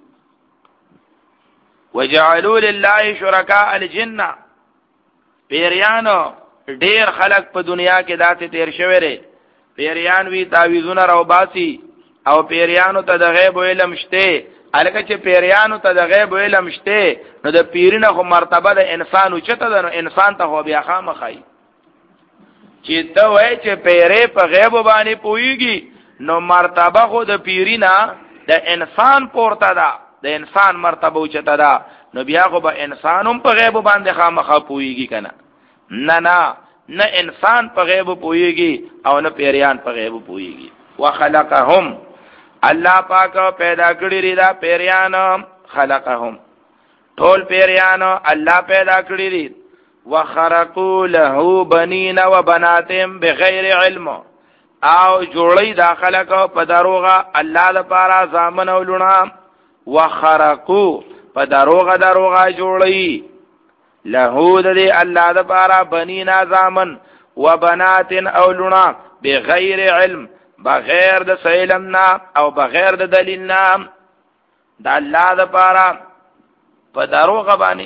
وجعلوا لله شرکاء الجن پیریانو ډیر خلق په دنیا کې داسې تیر شوی لري پیریان وی تعویذونه راو باسي او پیریانو ته د غیب علم شته الکه چې پیریانو ته د غیب علم شته نو د پیرینه خو مرتبه د انسان او چته د انسان ته خو بیا خامخای چې ته وای چې پیری په غیب باندې پويږي نو مرتبه خو د پیرینا د انسان پورته ده د انسان مرتبه او چته ده نو بیا خو به انسانوم په غیب باندې خامخا پويږي کنه نه نه نه انسان په غیب پويږي او نه پیریان په غیب پويږي وخلقهم الله پاک پیدا کړی ری دا پیریان خلقهم ټول پیریان الله پیدا کړی ری وخرقوا له بنین وبنات بغیر علم او جوړی دا خلق په دروغه الله لپاره زامن او لونه وخرقوا په دروغه دروغه جوړی له د الله لپاره بنین زامن وبنات او لونه بغیر علم بغیر د علمنا او بغیر د دلیلنا د الله لپاره په دروغه باندې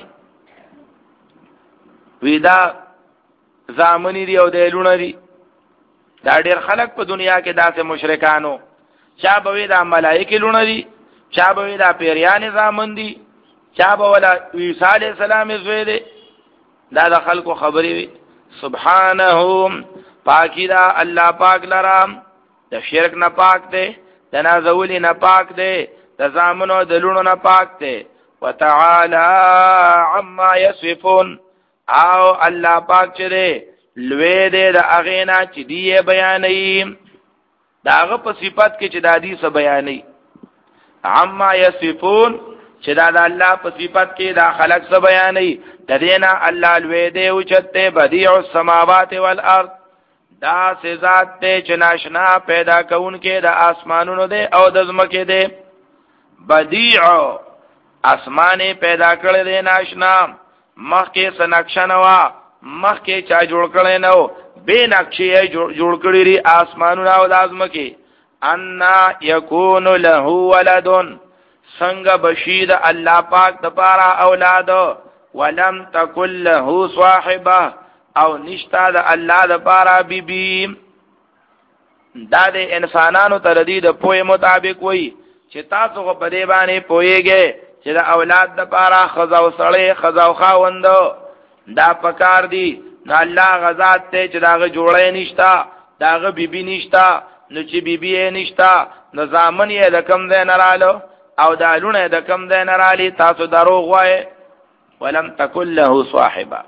ویدا زامنی دی او دلونه دی دا ډیر خلک په دنیا کې داسې مشرکانو چا به وی دا ملائکه لونه دی چا به وی دا پیریان زامن دی چا به ولا عیسی علی السلام زوی دی دا د خلکو خبرې وی سبحانه پاکی دا الله پاک لرام د شرک نه پاک دی د نازولی نه پاک دی د زامنو د لونو نه پاک دی وتعالى عما يصفون او الله پاک چې دی لوی دی د اغینا چې دی بیانې داغه په صفات کې چې د حدیث بیانې عما يصفون چې دا د الله په صفات کې دا خلق څه بیانې د دینا الله لوی دی او چته بديع السماوات والارض دا سه ذات ته چې ناشنا پیدا کون کې د اسمانونو دی او د زمکه دی بديع اسمانه پیدا کړل دی ناشنا مخکې سنکشنوا مخکې چا جوړ کړي نو به نقشې جوړ کړی ری اسمانونو او د ازمکه ان یکون له ولدن څنګه بشید الله پاک د پاره اولاد ولم تکل له صاحبه او نشتا د الله د پاره بیبی دا د انسانانو تر دې د پوهه مطابق وای چې تاسو په دې باندې پوهیږئ چې د اولاد د پاره خزا او سړی خزا او خاوند دا پکار دی. نو الله غزاد ته چې داغه جوړې نشتا داغه بیبي نشتا نو چې بیبي یې نشتا نو زامن یې د کم ځای نه رالو او دا لونه د کم ځای نه رالی تاسو دروغ وایي. ولم تکن له صاحبه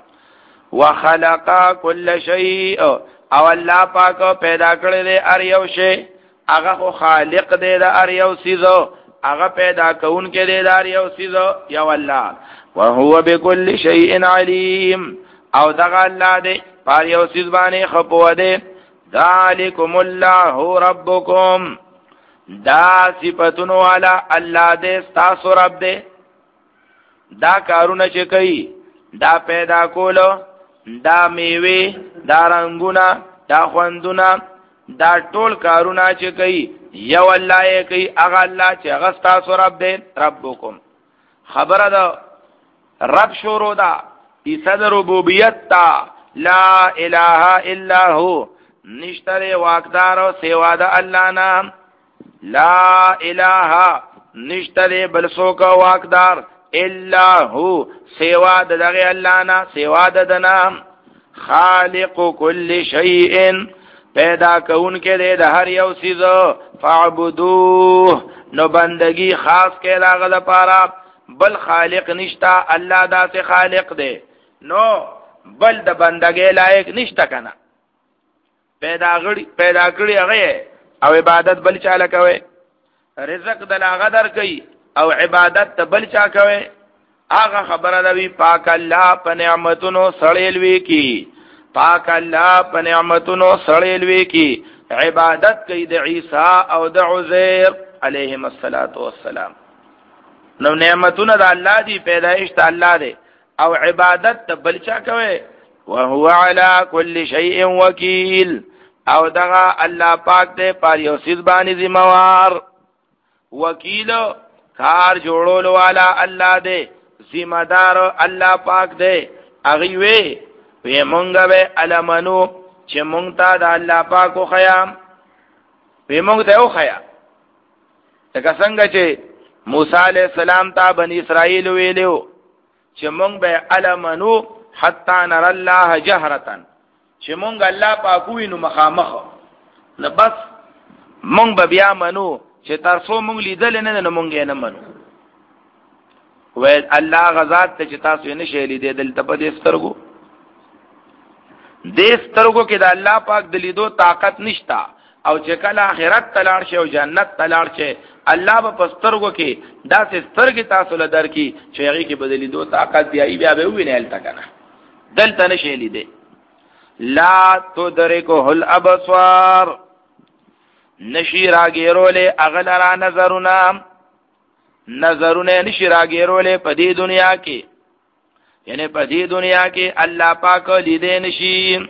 وخلق كل شيء او الله پاک پیدا کړی دی ار یو شی هغه خو خالق دی د ار یو سیزو هغه پیدا کون کې دی د ار یو سیزو یو الله وهو بكل شيء عليم او دغه الله دی پر یو سیز باندې خپو دی. ذالکم الله ربکم دا صفاتونو والا الله دې تاسو رب دې دا کارونه چې کوي دا پیدا کولو دا میوه دا رنگونه دا خوندونه دا ټول کارونه چې کوي یو الله یې کوي هغه الله چې هغه تاسو رب دې ربکم. خبره ده رب شروع ده عیسی د ربوبیت تا لا اله الا هو نشتره واقدار او سوا د الله نام لا اله نشتره بل څوک واقدار الا هو سوا د دغه الله نه سوا د نام خالق كل شيء پیدا کون کې د هر یو سیز فعبدوه نو بندگی خاص کې داغه لپاره بل خالق نشتا الله دا سه خالق دی نو بل د بندګۍ لایق نشتا کنه پیدا غړي پیدا کړی هغه او عبادت بل چاله کوي رزق د لا غدر کوي او عبادت بل چا کوي هغه خبره ده وی پاک الله په نعمتونو سړېلوي کی پاک الله په نعمتونو سړېلوي کی عبادت کوي د عیسی او د عزیر علیهم الصلاۃ والسلام. نو نعمتونه د الله دی پیدایش ته الله دی او عبادت بل چا کوي وهو على كل شيء وكيل او دغه الله پاک دې پر یو سیز باندې ذمہوار وکیل کار جوړول والا الله دې ذمہ دار الله پاک دې اغي وي په مونږه به علمانو چې مونږ ته د الله پاک خو خیام په مونږ ته خو خیا څنګه څنګه چې موسی علیہ السلام ته بنی اسرائیل ویلو چې مونږ به علمانو حتا نر الله جهرتن چې مونږ الله پاکو وینو مخامخ نه بس مونږ به بیا منو چې تاسو مونږ لیدل نه نه مونږ نه منو وای الله غزاد ته چې تاسو نه شې لیدل دلته په دې سترګو دې سترګو کې د الله پاک د لیدو طاقت نشتا او چې کله آخرت تلاړ شي او جنت تلاړ شي الله په سترګو کې داسې سترګې تاسو له درکې چې هغه کې بدلی دو طاقت بیا بیا به ویني الته کنه دلته نشي لیدې لا تدركه الابصار نشي راګیرولې اغلرا نظرونه نظرونه نشي راګیرولې په دې دنیا کې یعنی په دې دنیا کې الله پاک لیدې نشي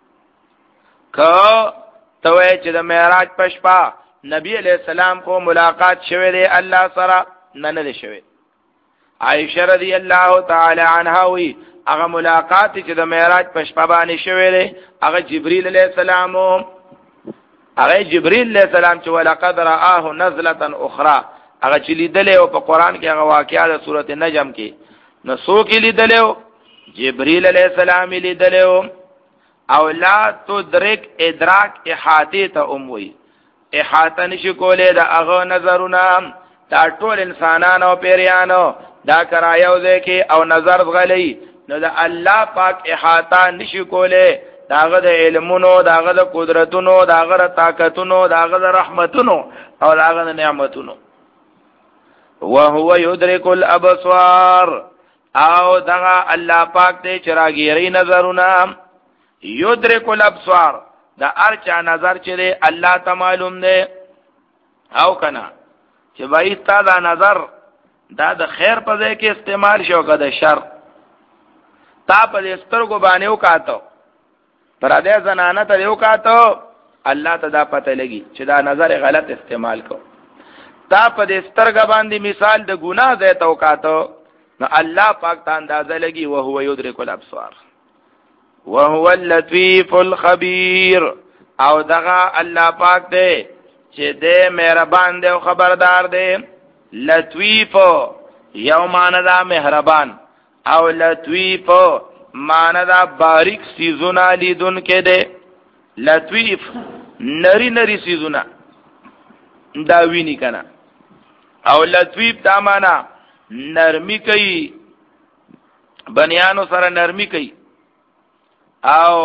که توې چې د معراج پښپا نبی علیہ السلام کو ملاقات شوه دی الله سره نه نه شوه. عائشہ رضی الله تعالی عنها وی هغه ملاقات چې د معراج پښپا باندې شوه دی هغه جبرئیل علیہ السلام هغه جبرئیل علیہ السلام چې ولقد رآه نزله اخرى هغه چې لیدل او په قران کې هغه واقعا د سورته نجم کې نو سو کې لیدل جبرئیل علیہ السلام لیدل او لا تدرک ادراک احاطه ته اموي احاطه نشي کولې د هغه نظرونه دا ټول انسانانو او پیریانو دا کرایو ځکه او نظر غلي نو د الله پاک احاطه نشي کولې داغه د علمونو داغه د قدرتونو داغه د طاقتونو داغه د رحمتونو او داغه د نعمتونو وهو يدرك الابصار او دغه الله پاک دې چراغيري نظرونه یدرک الابصار دا ارچا نظر چره الله ته معلوم دی او کنا چې وای تا دا نظر دا د خیر په ځای کې استعمال شو که د شر تا په سترګو باندې وکاتو پر دې زنانه ته وکاتو الله ته دا پته لګي چې دا نظر غلط استعمال کو تا په دې سترګ باندې مثال د ګناه ځای ته وکاتو نو الله پاک ته اندازه لګي او هو یدرک الابصار وهو اللطيف الخبير او دغه الله پاک دی چې دې مهربان دی او خبردار دی لطیف یو معنی دا مهربان او لطیف معنی دا باریک سیزونه لیدون کې ده. لطیف نری نری سیزونه دا ویني کنه، او لطیف دا معنی نرمی کوي، بنیانو سره نرمی کوي او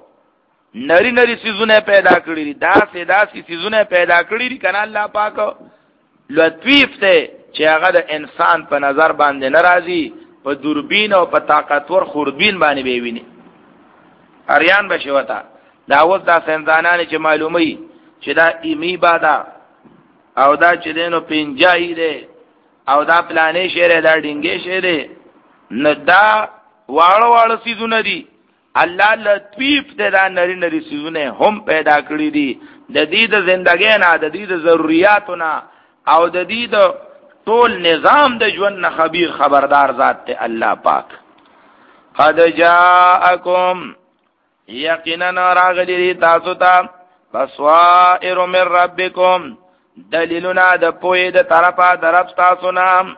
نری نری سیزونه پیدا کړی دي. دا سه دا سیزونه پیدا کړی دي کنه الله پاک لطیف ته چې هغه د انسان په نظر باندې ناراضي، په دوربین او په طاقتور خوربین باندې به ویني. اریان بشي وتا دا اوس دا سنځانانه چې معلومي چې دا ایمی بادا او دا چې دینو پنځای دی او دا پلانې شهر دا ډینګې شهر دی، نه دا واړه واړه سیزونه دي. الله لطیف ته دا نری نری سیزونه هم پیدا کړی دي د دې د ژوندۍ نه، د دې د ضرورتونو او د دې د ټول نظام د ژوند نه خبير خبردار ذات ته الله پاک. قد جاءکم یقینا راغلی تاسو ته بصائر من ربکم دلیلنا د پوی د طرفه درف تاسو نه.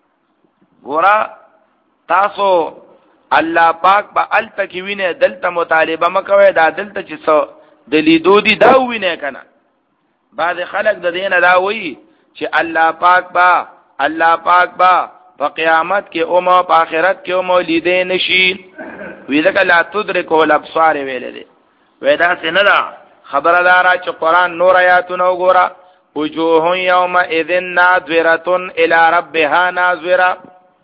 ګورا تاسو الله پاک با ال تکوینه دلته مطالبه مکوي، دا دلته چې څو دلیدو دي دا وینه کنه. بعض خلک د دینه دا وایي چې الله پاک با الله پاک با په قیامت کې او ما په آخرت کې او ما لیدې نشي. وی ځکه لا تدرکو الابصار ویل دي. وې دا څنګه دا خبره دارا چې قران نور آیاتونه وګوره. وجوه یومئذ ناظرة الى ربها ناظرة.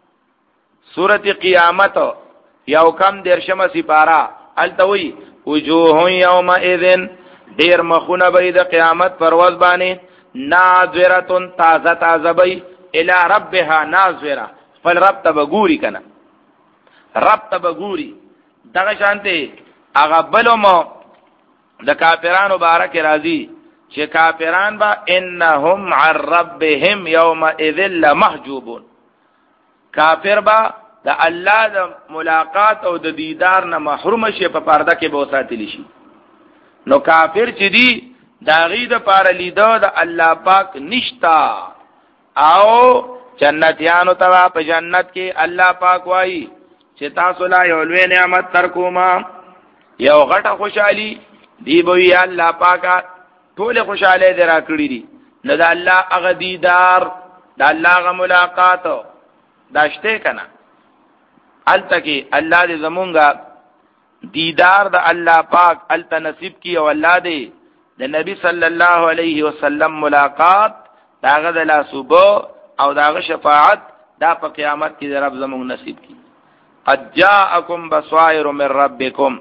سورۃ قیامت یو کم درشمه سپارا التوی وجوه یومئذ ډیر مخونه به د قیامت پرواز باندې ناظرة تازه تازه به الى ربها ناظرة فل رب تبغوري کنه رب تبغوري دغه شانته هغه بلومو د کافرانو بارک راضی چې کافران با انهم عن ربهم يومئذ لمحجوبون. کافر با د الله د ملاقات او د دیدار نه محروم شي، په پرده کې به ساتلی شي. نو کافر چې دی دا غي د پاره لیدو د الله پاک نشتا. او جنتیانو ته په جنت کې الله پاک وایي چې تاسو لا یو لوی نعمت تر کومه، یو غټه خوشحالي دی به وی الله پاک ټول خوشاله درا کړی دي. نو د الله هغه دیدار د الله هغه ملاقات داشته کنه التکی الله دې زمونږه دیدار د الله پاک الت نصیب کی او الله دې د نبی صلی الله علیه وسلم ملاقات داغه د لاسوبو او داغه شفاعت دا په قیامت کې رب زمونږ نصیب کی. قد جاءکم بصائر من ربکم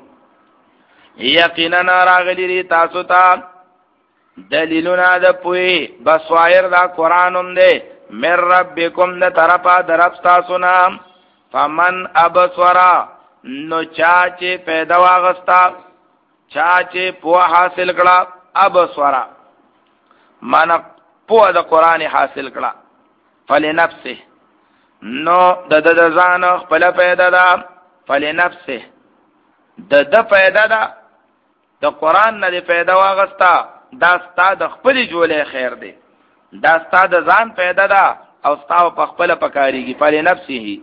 یقینا راغلی تاسو ته دلیلونه د پوی بصائر دا قرانم دې من ربکم د طرفه درف تاسو نه. فمن ابصرا نو چا چې پیدا واغستا چا چې په حاصل کړه ابصرا من په د قران حاصل کړه فلنفسه نو د د ځان خپل پیدا ده. فلنفسه د د پیدا ده د قران نه پیدا واغستا دا ستا د خپل جوړه خیر دی، دا ستا د ځان پیدا ده او ستا په خپل پکاريږي. فلنفسه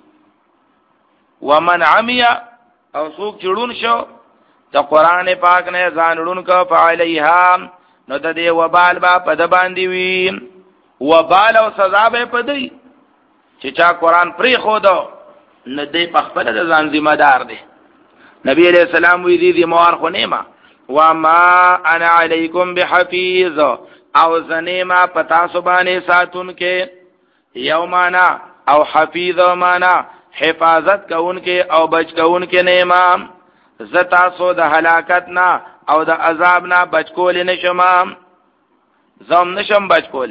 ومن عمي او څوک چړون شو د قران پاک نه ځانړون کو فعليها نو د دې وبال با په د باندې وي، وبال او سزا به پدې چې چا قران پری خو دو نه دې په خپل د ځان ذمہ دار دی. نبی علیہ السلام وی دي موار خو نیما وما انا علیکم بحفیظ او زنیما پتا سبانه ساتون کې یومانا او حفیظ مانا حفاظت کون کې او بچ کون کې نیما زتا سو د هلاکت نه او د عذاب نه بچ کول نشم، زم نشم بچ کول.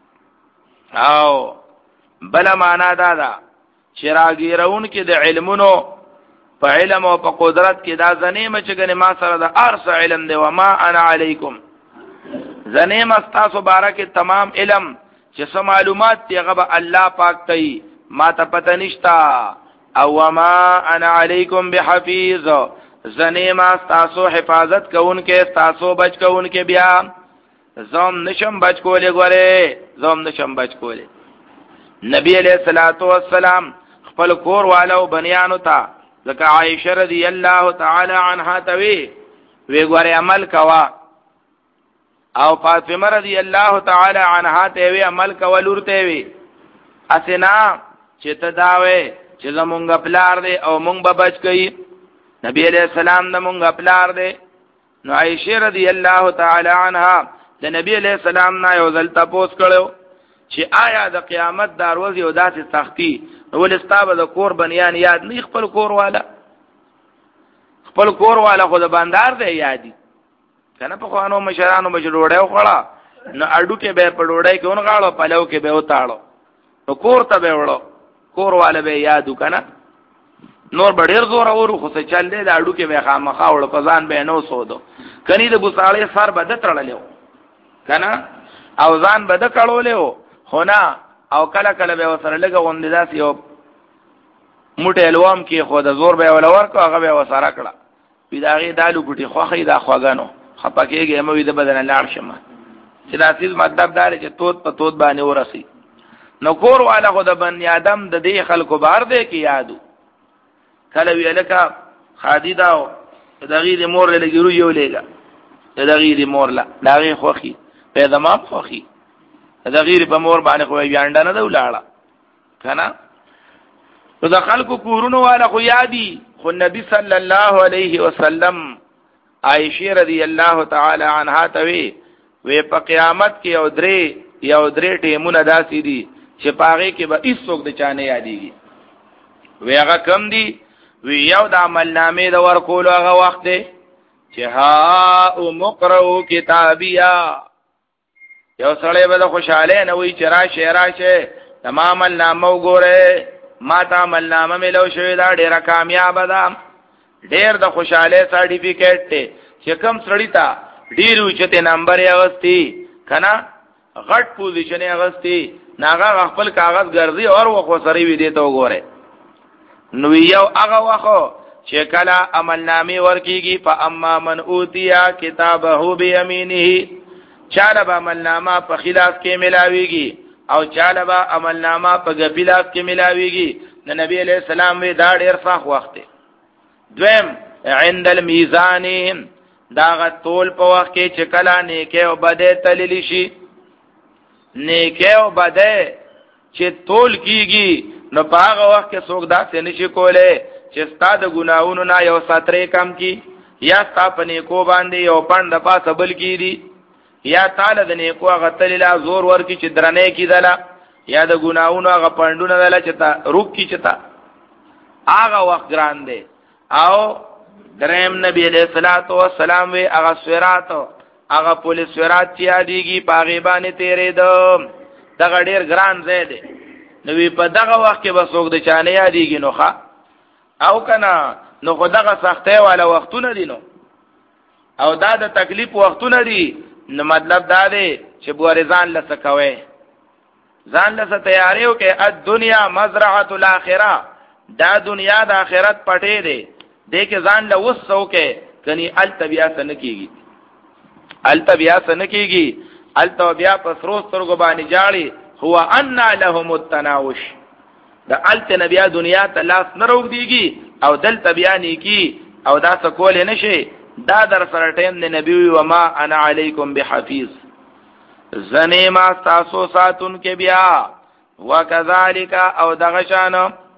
او بل معنا دا دا چراغیرون کې د علمونو په علم او په قدرت کې دا زنیمه چې ګنې ما سره د ارس علم دی. وما انا علیکم زنیمه تاسو بارکه تمام علم چې سم معلومات دی هغه الله پاک کوي، ما ته پته نشتا. او وما انا علیکم بحفیظ زنیمه تاسو حفاظت کوونکې تاسو بچ کوونکې بیا زم نشم بچ کولې. ګوره زم نشم بچ کولې. نبی علیہ الصلوۃ والسلام خپل کور والو بنیانو ته ځکه عائشه رضی الله تعالی عنها ته وی وی ګوره عمل کوا او فاطمه رضی الله تعالی عنها ته وی عمل کول ورته وی اسنا چې تداوي چې زمونږ پلار دی او مونږ به بچ کئ نبی علیہ السلام د مونږ پلار دی نو عائشه رضی الله تعالی عنها د نبی علیہ السلام نه یو ځل تاسو کړو چې آیا د قیامت دروازه او داسې سختی ول استابه د کور بنیان یاد نه خپل کور والا خپل کور والا خو د باندار دی یادي کنه په خوانو مشرانو مچ ډوډۍ خوړه نو اډو کې به په ډوډۍ کې اون غاړو پلو کې به وتاړو نو کور ته به وړو کور والا به یادو کنه نور ډېر زور اورو خو څه چل دی د اډو کې به خامخا وړو په ځان به نو سودو کني د بوساړې سر بده تړلې کنه او ځان بده کړولې خو نه او کله کله به وسره لګه غوندې داس یو موټه الوام کې خو د زور به ولور کو هغه به وسره کړه پیداغي دالو ګټي خوخې دا خوګانو خپکهږي مو د بدن لاړ شمه چې دا سیز مطلب دار چې توت په توت باندې ورسي نو کور والا خو د بنی آدم د دې خلکو بار دی کې یادو کله ویلکه خادیدا د غیر مور له ګرو یو لګا د غیر مور لا دا غي خوخي په دما خوخي د غیر په مور باندې خو یانډه نه دولاړه کنه نو د خلکو کورونو والا خو یادي خو نبی صلی الله علیه وسلم عائشه رضی الله تعالی عنها ته وی وی په قیامت کې یو درې یو درې ټیمونه داسې دي چې پاغه کې به هیڅوک د چانه یادېږي وی هغه کم دي وی یو د عمل نامې د ورکولو هغه وخت دی چې ها او مقرؤ کتابیا یو سړی به خوشاله نه وي چې راشه راشه تمام النامه وګوره ما ته عمل نامه ملو شوی دا ډیره کامیاب ده ډیر د خوشاله سرټیفیکیټ ته چې کم سړی تا ډیر اوچته نمبر یې اغستی کنه غټ پوزیشن یې اغستی ناغه خپل کاغذ ګرځي او وخو سره وی دی ته وګوره نو یو هغه وخو چې کله عمل نامه ورکیږي فاما من اوتیا کتابه بیمینه چاله به عمل نامه په خلاف کې ملاويږي او چاله به عمل نامه په غفلت کې ملاويږي د نبی علیہ السلام وی دا ډیر صح وخت دی دویم عند المیزان دا غتول په وخت کې چې کله نیکه او بده تللی شي نیکه او بده چې تول کیږي نو په هغه وخت کې څوک دا څه نشي کوله چې ستاد ګناہوں نه یو ساتره کم کی یا ستا په نیکو باندې یو پند پاسه بل کیږي یا تعالی د نیکو غتل لا زور ورکی چې درنه کیدلا یا د ګناہوں غ پندونه دلا چتا روک کی چتا هغه وخت ګران دی او دریم نبی علیہ الصلوۃ والسلام وی هغه سورات هغه پولیس سورات چې اديږي پاغي باندې تیرې دو دغه ډیر ګران زیاده نو په دغه وخت کې بسوک د چانه یادېږي نو ښا او کنه نو خدغه سختي والا وختونه دي نو او دا د تکلیف وختونه دي نو مطلب دا دی چې بورزان لسه کوي ځان لسه تیاریو کې ا دنیا مزرعه الاخره دا دنیا د آخرت پټې دی دې کې ځان له وسو کې کني التبیا سن کیږي التبیا سن کیږي التبیا پسروس ترغو باندې جاړي هو ان لهم التناوش دا الت نبیا دنیا ته لاس نه روک دیږي او دل تبیانی کی او دا سکول نشي دا در سره ټیم د نبی و ما انا علیکم بحفیظ زنی ما تاسو ساتون کې بیا وکذالک او دغشان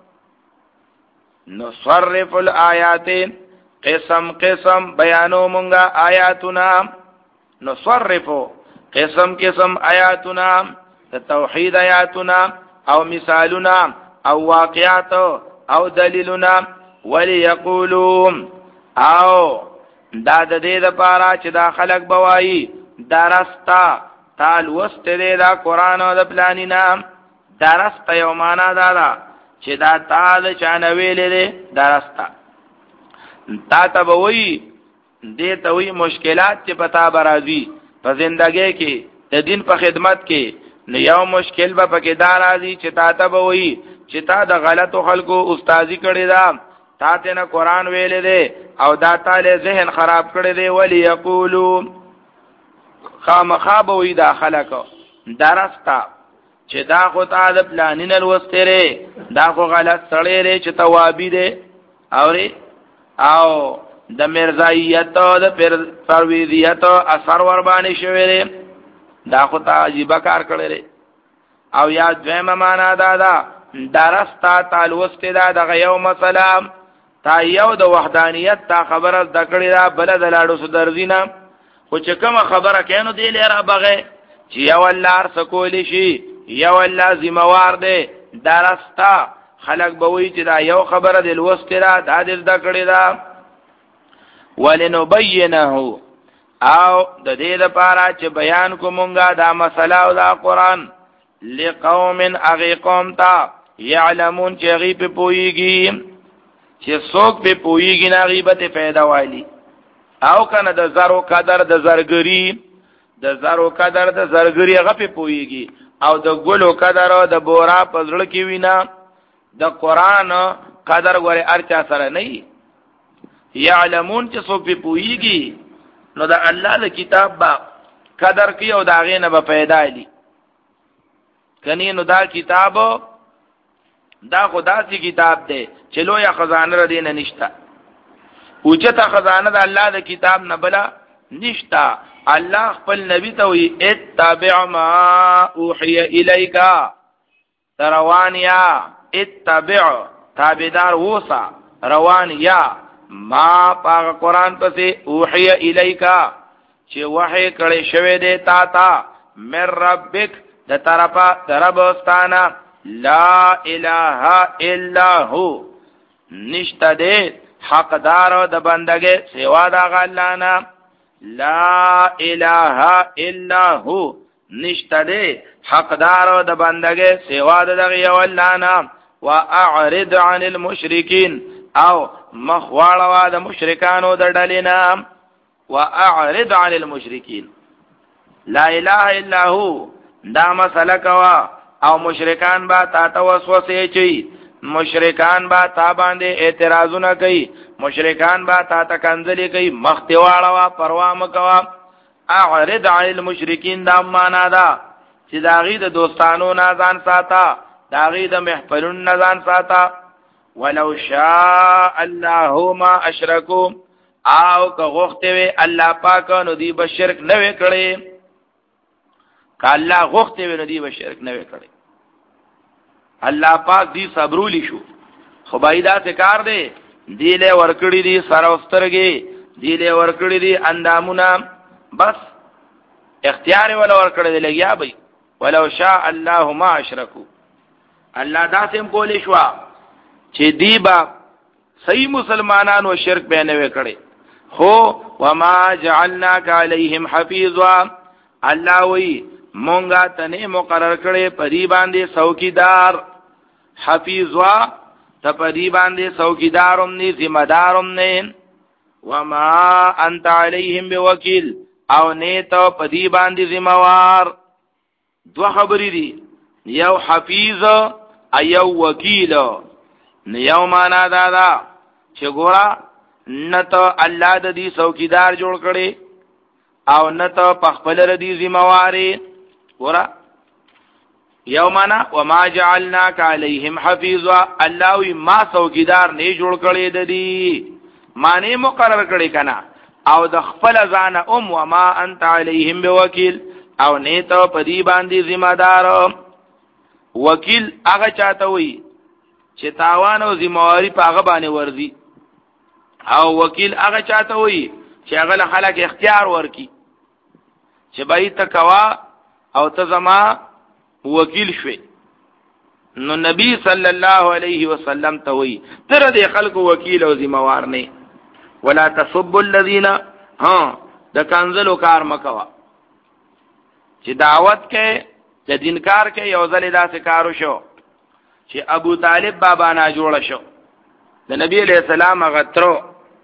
نصرف الآیات قسم قسم بیانو مونږه آیاتنا نصرفو قسم قسم آیاتنا توحید آیاتنا او مثالنا او واقعات او دلیلنا وليقولوا او دا د دې لپاره چې دا خلق بوایي درستا تال وست دې دا قران او د پلانینا درستا یو معنا دا دا چې دا تال چانه ویلې دې درستا تا ته بوایي دې ته وی مشکلات چې پتا برازي په ژوندۍ کې د دین په خدمت کې نو یو مشکل به پکې دار راځي چې تا ته بوایي چې تا د غلطو خلکو استادی کړی دا تا ته نه قران ویلې دې او دا تعالی ذهن خراب کړی دی ولی یقولو خامخاب وی دا خلق درستا چې دا خو تا د پلانین الوستره دا خو غلط سړی دی چې توابی دی اوري او د مرزایت او د پرویزیت اثر ور باندې شوی دی دا خو تا عجیب کار کړی او یا دویمه معنا دا دا درستا تعلوست دا د یو مسله تا یو د وحدانیت تا خبره د کړی دا بل د لاړو سدرزینا خو چې کوم خبره کینو دی لره بغه چې یو الله سکول شي یو الله ذمہوار دی درستا خلق به وی چې دا یو خبره د لوست را د د کړی دا ولنبینه او د دې لپاره چې بیان کومګه دا مسله او دا قران لقوم اغي قوم تا يعلمون چې غي په پويږي چې څوک په پويږي نه غیبت پیدا والی او کنه د زرو قدر د زرګری د زرو قدر د زرګری هغه په پويږي او د ګلو قدر او د بورا پزړ کې وینا د قران قدر غره ارچا سره نه يعلمون چې څوک په پويږي نو د الله د کتاب با قدر کوي او دا غینه به پیدا لی کني نو دا کتاب دا خدا سي کتاب دی چې لوی خزانه ر دینه نشتا اوچته خزانه د الله د کتاب نه بلا نشتا الله خپل نبی ته وی اتبع ما اوحي اليك روان یا اتبع تابعدار وسا روان یا ما پاک قرآن پسې اوحي اليك چې وحي کړي شوی دی تا تا من ربک د طرفا دربستانه لا اله الا هو نشته دې حقدار د بندګي سوا د الله نه لا اله الا هو نشته دې حقدار د بندګي سوا د دغه الله نه واعرض عن المشرکین او مخواړه د مشرکانو د ډلینا واعرض عن المشرکین لا اله الا هو دا مسله کوا او مشرکان با تا ته وسوسه چي مشرکان با تا باندې اعتراضونه کوي مشرکان با تا ته کنځلي کوي مختواړه پروا مکوا اعرض عن المشرکین دا معنا دا چې داغي د دوستانو نازان ساته داغي د محفلون نازان ساته ولو شاء الله ما اشركوا او که غوښته وي الله پاک نو دی به شرک نه وکړي که الله غوښته وي نو دی به شرک نه وکړي الله پاک دی صبرولی شو خو بایدا څه کار دی دی له ورکړي دی سراوسترګي دی له ورکړي دی اندامونه بس اختیار ولا ورکړي دی لګیا بي ولو شاء الله ما اشركوا الله داسم کولی شو چې دی با صحیح مسلمانانو شرک به نه وکړي هو وما جعلناك عليهم حفيظا الله وی مونږه تنه مقرر کړي پری باندې څوکیدار حفیظا ته پری باندې څوکیداروم نه ذمہ داروم نه وما انت عليهم بوکیل او نه ته پری باندې ذمہ وار دو خبرې دي یو حفیظ ایو وکیل یو معنا دا دا چې ګورا نته الله د دې څوکیدار جوړ کړي او نته پخپل ردی ذمہ واري ورا یومنا وما جعلناك عليهم حفيظا الله ما څوکیدار نه جوړ کړي د دې معنی مقرر کړي کنا او د خپل ځان ام وما انت عليهم بوکیل او نه ته پدی باندې ذمہ دار وکیل هغه چاته وي چې تاوان او ذمہ واری په هغه باندې ورزي او وکیل هغه چاته وي چې هغه خلک اختیار ورکي چې بای تکوا او ته زما وکیل شوي نو نبی صلی الله علیه وسلم ته وی تر دې خلکو وکیل او ذمہ وار نه ولا تسبوا الذين ها د کنزلو کار مکوا چې دعوت کې د دینکار کې یو ځل داسې کارو شو چې ابو طالب بابا نه جوړ شو د نبی علیہ السلام غترو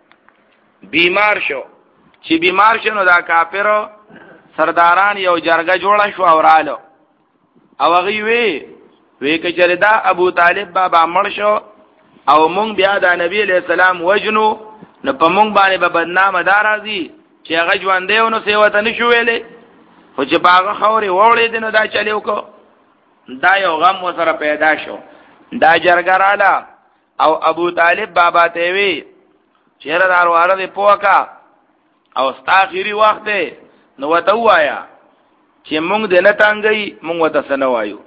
بیمار شو چې بیمار شنو دا کافرو سرداران یو جرګه جوړه شو اوراله او هغه وی وی کچره دا ابو طالب بابا مړ شو او مونږ بیا د نبی علیہ السلام وجنو نو په مونږ باندې به بدنامه دار راځي چې هغه ژوندې ونو سیوته نشو ویلې خو چې باغه خوري وړې دنه دا چلیو کو دا یو غم وسره پیدا شو. دا جرګراله او ابو طالب بابا ته وی چیرې دارواره دی پوکا او ستا اخیری وخت دی نو وته وایا چې مونږ دې نه تانګي مونږ وته سنوایو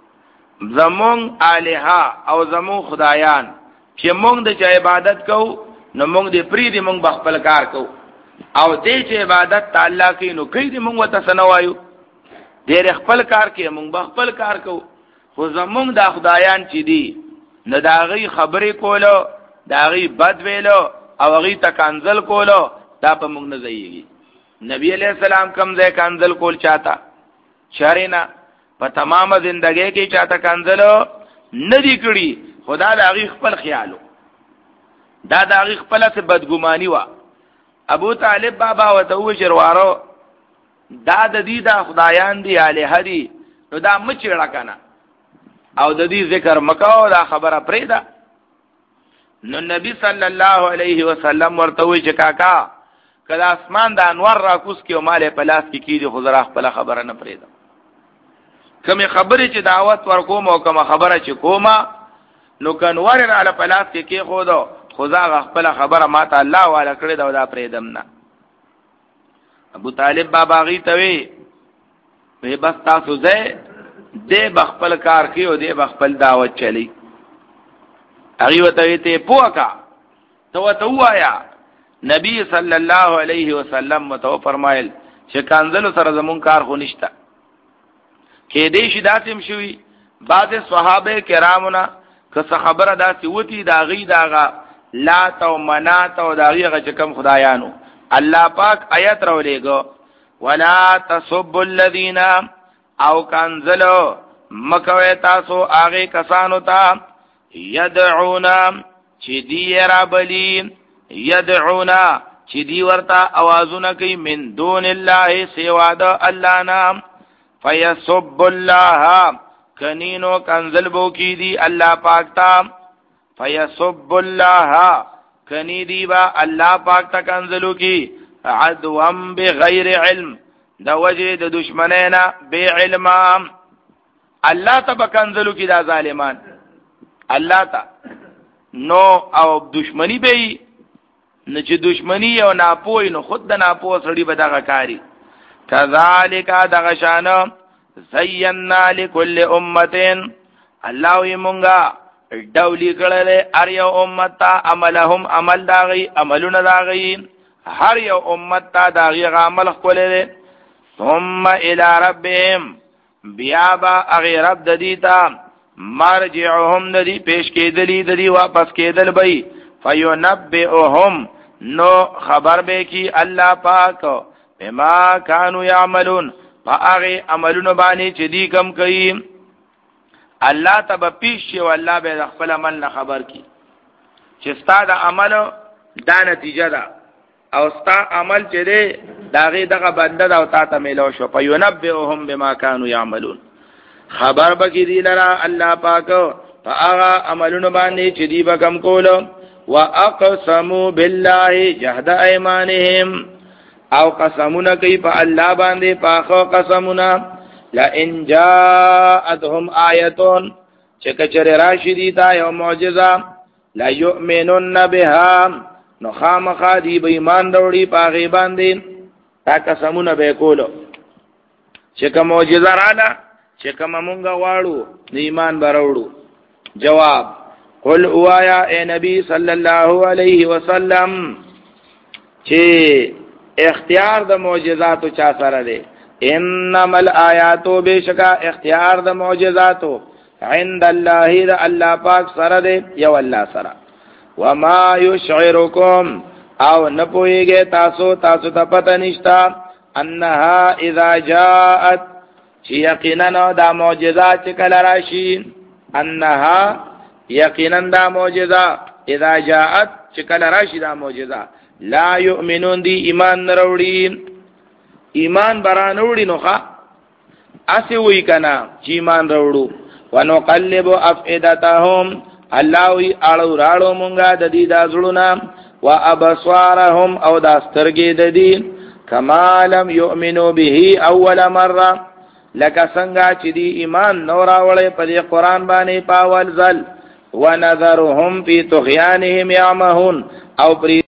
زمون الها او زمون خدایان چې مونږ د چا عبادت کوو نو مونږ دې پری دې مونږ بخپل کار کوو او دې چې عبادت تعالی کوي نو کوي دې مونږ وته سنوایو دې خپل کار کوي مونږ بخپل کار کوو خو زمون د خدایان چې دي نه داغي خبرې کولو داغي بد ویلو او غي تکنزل کولو دا په مونږ نه ځایږي. نبی علیہ السلام کم ځای کنزل کول چاته شرینا په تمامه زندګۍ کې چاته کنزل نه دی کړی خدا د هغه خپل خیالو دا د هغه خپل څه بدګماني وا. ابو طالب بابا وته و شروارو دا د دې د خدایان دی الہ دی نو دا مچړه کنه او د دې ذکر مکاو دا خبره پرېدا. نو نبی صلی الله علیه وسلم ورته و چې کاکا کله اسمان د انوار را کوس کې او مال په لاس کې کیږي خو زرا خپل خبره نه پرېدا. کومه خبره چې دعوت ورکوم او کومه خبره چې کومه نو کنور را په لاس کې کې خو دو خو زغه خپل خبره ماته الله والا کړی دا دا پرېدم نه. ابو طالب بابا غي ته وی وی بس تاسو زه دې بخپل کار کې او دې بخپل دعوت چلی. هغه وته ته پوکا تو ته وایا نبی صلی الله علیه وسلم متو فرمایل چې کانزل سره زمون کار خو نشتا کې دې شي داتم شوی بعض صحابه کرامونه که خبره داسې وتی دا غي داغه لا تو منات او داغه چې کم خدایانو الله پاک آیت راولېګو ولا تسبوا الذين او کانزلو مکوي تاسو هغه کسانو ته يدعونا چې دی ربلی يدعونا چې دی ورته आवाजونه کوي من دون الله سوا د الله نام فيسب الله کنینو کنزل بو کی دی الله پاک تا فيسب الله کنی دی با الله پاک تا کنزلو کی عدوم بغیر علم دا وجه د دشمنینا بے علم الله تا بکنزلو کی دا ظالمان الله تا نو او دشمنی به نه چې دشمنی او ناپوی نو خود د ناپوه سړي به دغه کاری. کذالک دغه شان زینا لكل امه الله وی مونږه ډولی کړل ار یو امت عملهم عمل داغي عملونه داغي هر یو امت تا داغي عمل خپل ثم الى ربهم بیا با اغه رب د دې تا مرجعهم د دې پیش کېدلی د دې واپس کېدل بې فینبئهم نو خبر به کی الله پاک بما كانوا يعملون فاغه عملونه باندې چې دی کم کوي الله تب پیش او الله به خپل عمل نه خبر کی چې ستاسو عمل دا نتیجه ده او ستاسو عمل چې دی داغه دغه بنده دا او تا ته ملو شو فینبئهم بما كانوا يعملون خبر بکی دی لرا الله پاک فاغه عملونه باندې چې دی بکم کولو واقسموا بالله جهد ايمانهم او قسمونه کوي په الله باندې پاخو قسمونه لئن جاءتهم آیه چې کچره راشدی تا یو معجزه لا یؤمنون بها نو خامخا دی به ایمان وروړي پاغي باندې تا قسمونه به کولو چې کوم معجزه رااله چې کوم مونږه واړو ایمان وروړو. جواب قل اوایا اے نبی صلی الله علیه وسلم چې اختیار د معجزاتو چا سره دی انما الآیات بشکا اختیار د معجزاتو عند الله د الله پاک سره دی یو الله سره وما یشعرکم او نپویږي تاسو تاسو ته پته نشتا انها اذا جاءت چې یقینا دا معجزات کله راشي انها یقینا دا معجزه اذا جاءت چې کله راشي دا معجزه لا یؤمنون دی ایمان نروړي ایمان برانوړي نوخه اسی وی کنا چې ایمان وروړو ونقلب افئدتهم الله وی اړو راړو مونږه د دې د زړونو وابصارهم او د سترګې د دې کما لم یؤمنو به اول مره لکه څنګه چې دی ایمان نور راوړې په دې قران باندې پاول ځل ونذرهم فی طغیانهم یعمهون او